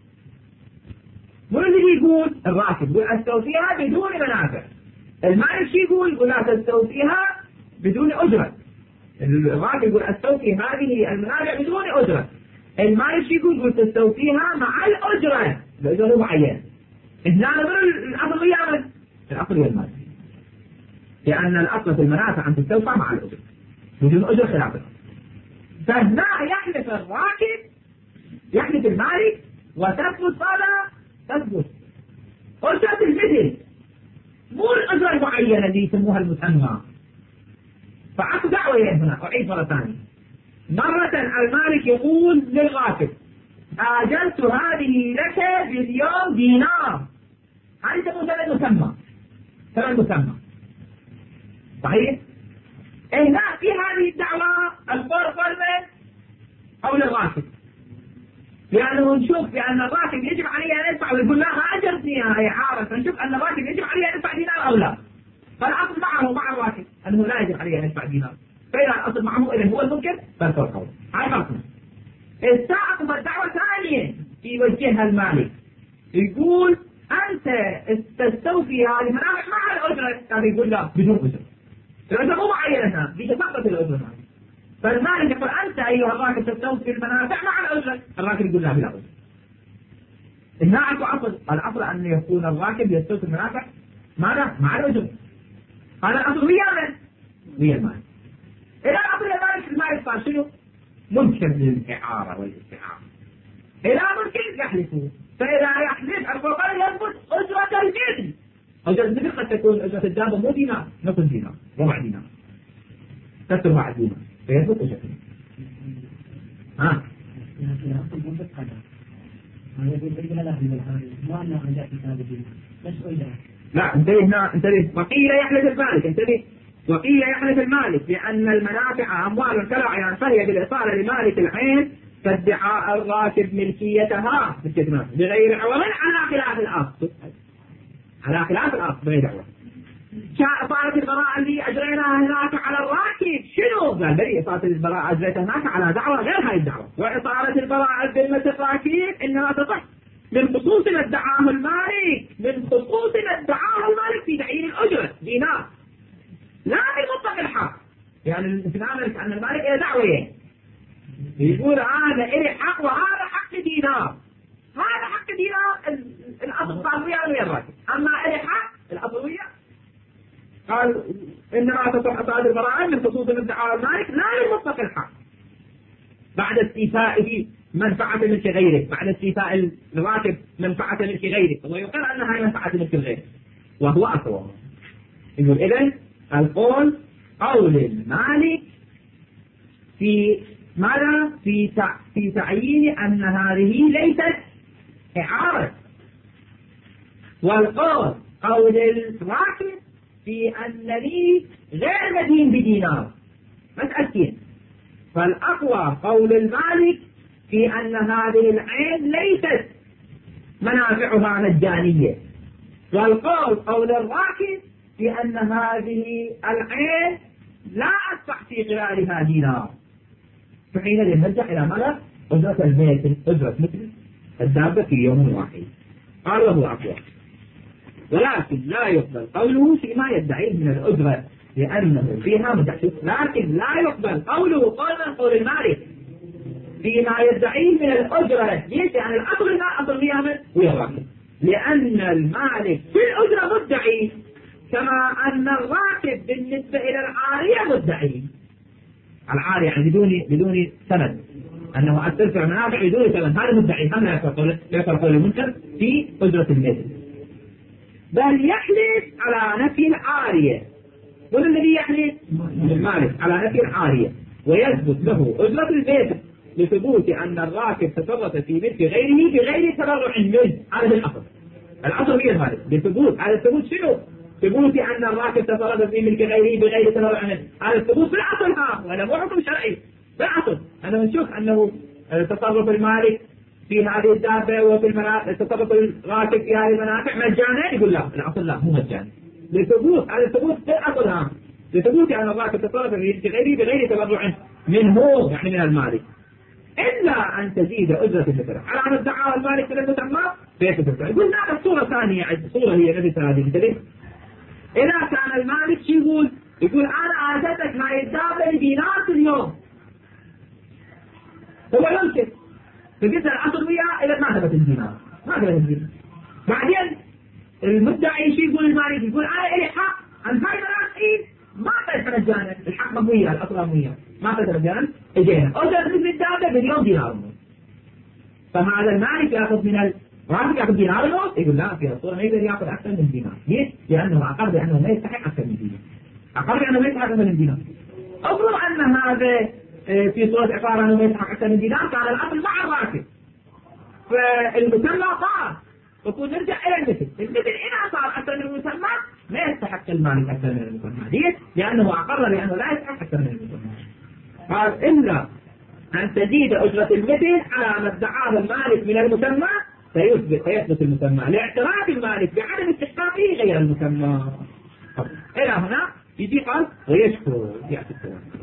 مو اللي يقول الراكب يقول استوفيها بدون منافع. المالك شي يقول يقول لا تستوفيها بدون أجرة. الراكب يقول استوفي هذه المنافع بدون أجرة. المالك شي يقول يقول تستوفيها مع الأجرة، الأجرة معينة. هنا نقول الأصل ويا من؟ الأصل ويا المالك، لأن الأصل في المنافع أن تستوفى مع الأجرة بدون أجرة خلاف الأصل. فهنا يحلف الراكب يحلف المالك وتثبت صلاة تثبت أجرة المثل، مو الأجرة المعينة اللي يسموها المسمى. فأكو دعوة هنا. أعيد مرة ثانية. مرة المالك يقول للراكب آجلت هذه لك باليوم دينار. هذه تسمى مسمى، ثمن مسمى صحيح؟ هنا في هذه الدعوة القول قلبه أو للراكب، لأنه نشوف بأن الراكب يجب عليه أن يدفع ويقول لا ما أجرتني هي إعارة، فنشوف أن الراكب يجب عليه أن يدفع دينار أو لا. فالأصل معه مع الراكب أنه لا يجب عليه أن يدفع دينار. فإذا الأصل معه إذا هو الممكن فالفرق قول. هاي فرقنا. استعقب الدعوة ثانية يوجهها المالك يقول أنت تستوفي هذه المنافع مع الأجرة. هذا يقول لا بدون أجرة. الأجرة مو معينة، دي فقط الأجرة. فالمالك يقول أنت أيها الراكب تستوفي المنافع مع الأجرة. الراكب يقول لا بلا أجرة. هنا أكو أصل، الأصل أن يكون الراكب يستوفي المنافع ماذا؟ مع الأجرة. هذا الأصل ويا من؟ ويا المالك. إذا الأصل ويا المالك المالك صار شنو؟ ممكن للإعارة والاستعارة. إذا ممكن يحلفون، فإذا يحلف الفقر يثبت أجرة الجد. أجرة الجد قد تكون أجرة الدابة مو دينار، نصف دينار، ربع دينار، ثلاث أرباع دينار، فيثبت أجرة. ها؟ لا انتبه هنا، انتبه. وقيل يحلف المالك، انتبه. وقيل يحلف المالك بأن المنافع أموال كالأعيان فهي بالإصالة لمالك العين فادعاء الراكب ملكيتها بغير عوض على خلاف الأصل. على خلاف الأصل بغير عوض. صارت البراءة اللي أجريناها هناك على الراكب شنو؟ قال بلي صارت البراءة أجريتها هناك على دعوة غير هاي الدعوة. وإصالة البراءة بذمة الراكب إنما تصح من خصوص ما ادعاه المالك، من خصوص ما ادعاه المالك في تعيين الأجرة دينار، لا بمطلق الحق. يعني الانتقال أن المالك إلى دعوة يقول هذا إلي حق وهذا حق دينار، هذا حق دينار الأصل صار وياه ويا الراكب، أما إلي حق الأصل وياه. قال إنما تصح صادر البراءة من خصوص الادعاء المالك لا بمطلق الحق بعد استيفائه منفعة ملك غيره، بعد استيفاء الراكب منفعة ملك غيره، ويقول أنها منفعة ملك غيره وهو أقوى. يقول إذن القول قول المالك في ماذا؟ في في تعيين أن هذه ليست إعارة، والقول قول الراكب في أنني غير مدين بدينار مسألتين. فالأقوى قول المالك في أن هذه العين ليست منافعها مجانية، والقول قول الراكب في أن هذه العين لا أدفع في غلالها دينار. فحينئذ نرجع إلى ماذا؟ أجرة المثل، أجرة مثل الدابة في يوم واحد. قال له أقوى، ولكن لا يقبل قوله فيما يدعيه من الأجرة لأنه فيها مدحشف. لكن لا يقبل قوله قولا قول المالك فيما يدعيه من الأجرة. ليش؟ يعني الأصل ما أصل فيها من ويا الراكب، لأن المالك في الأجرة مدعي كما أن الراكب بالنسبة إلى العارية مدعي. العارية يعني بدون بدون سند، أنه أستدفع منافع بدون سند، هذا مدعي. هم لا يقر قول المنكر في أجرة المثل، بل يحلف على نفي العارية. من الذي يحلف؟ المالك على نفي العارية، ويثبت له أجرة البيت لثبوت أن الراكب تصرف في ملك غيره بغير تبرع منه. هذا الأصل، الأصل هي المالك بثبوت. هذا الثبوت شنو؟ ثبوت أن الراكب تصرف في ملك غيره بغير تبرع منه. هذا الثبوت بالأصل، ها ولا مو حكم شرعي بالأصل. أنا نشوف أنه تصرف المالك في هذه الدابة وفي المنافع، تصرف الراكب في هذه المنافع مجانا، يقول لا الأصل لا مو مجانا. لثبوت هذا الثبوت بالأصل، ها لثبوت أن الراكب تصرف في ملك غيره بغير تبرع منه يعني من المالك، إلا أن تزيد أجرة المثل على أن ادعى المالك من المسمى فيتفرع. يقول هذا صورة ثانية، صورة هي نفس هذه مثل إذا كان المالك شو يقول؟ يقول أنا آتتك هاي الدابة بدينار في اليوم، هو يمكن فقلت الأصل وياه إذا ما ثبت الدينار، ما ثبت الدينار. بعدين المدعي شو يقول المالك؟ يقول أنا إلي حق أن هاي المنافعين ما ثبت مجانا، الحق مبويا الأصل مبويا ما ثبت مجانا، إجينا أجرة مثل الدابة باليوم دينار ونص. فهذا المالك يأخذ من الراكب يأخذ دينار ونص، يقول لا في الصورة ما يقدر يأخذ أكثر من دينار. ليش؟ لأنه أقر بأنه ما يستحق أكثر من دينار، أقر بأنه ما يستحق أكثر من دينار. أفرض أن هذا في صورة إقرار أنه ما يستحق أكثر من دينار، كان الأصل مع الراكب، فالمسمى صار، فكون نرجع إلى المثل. المثل إذا صار أكثر من المسمى ما يستحق المالك أكثر من المسمى. ليش؟ لأنه أقر بأنه لا يستحق أكثر من المسمى. قال إلا أن تزيد أجرة المثل على ما ادعاه المالك من المسمى فيثبت فيثبت المسمى لاعتراف المالك بعدم استحقاقه غير المسمى. إلى هنا يجي قال ويشكر يأتي الكلام.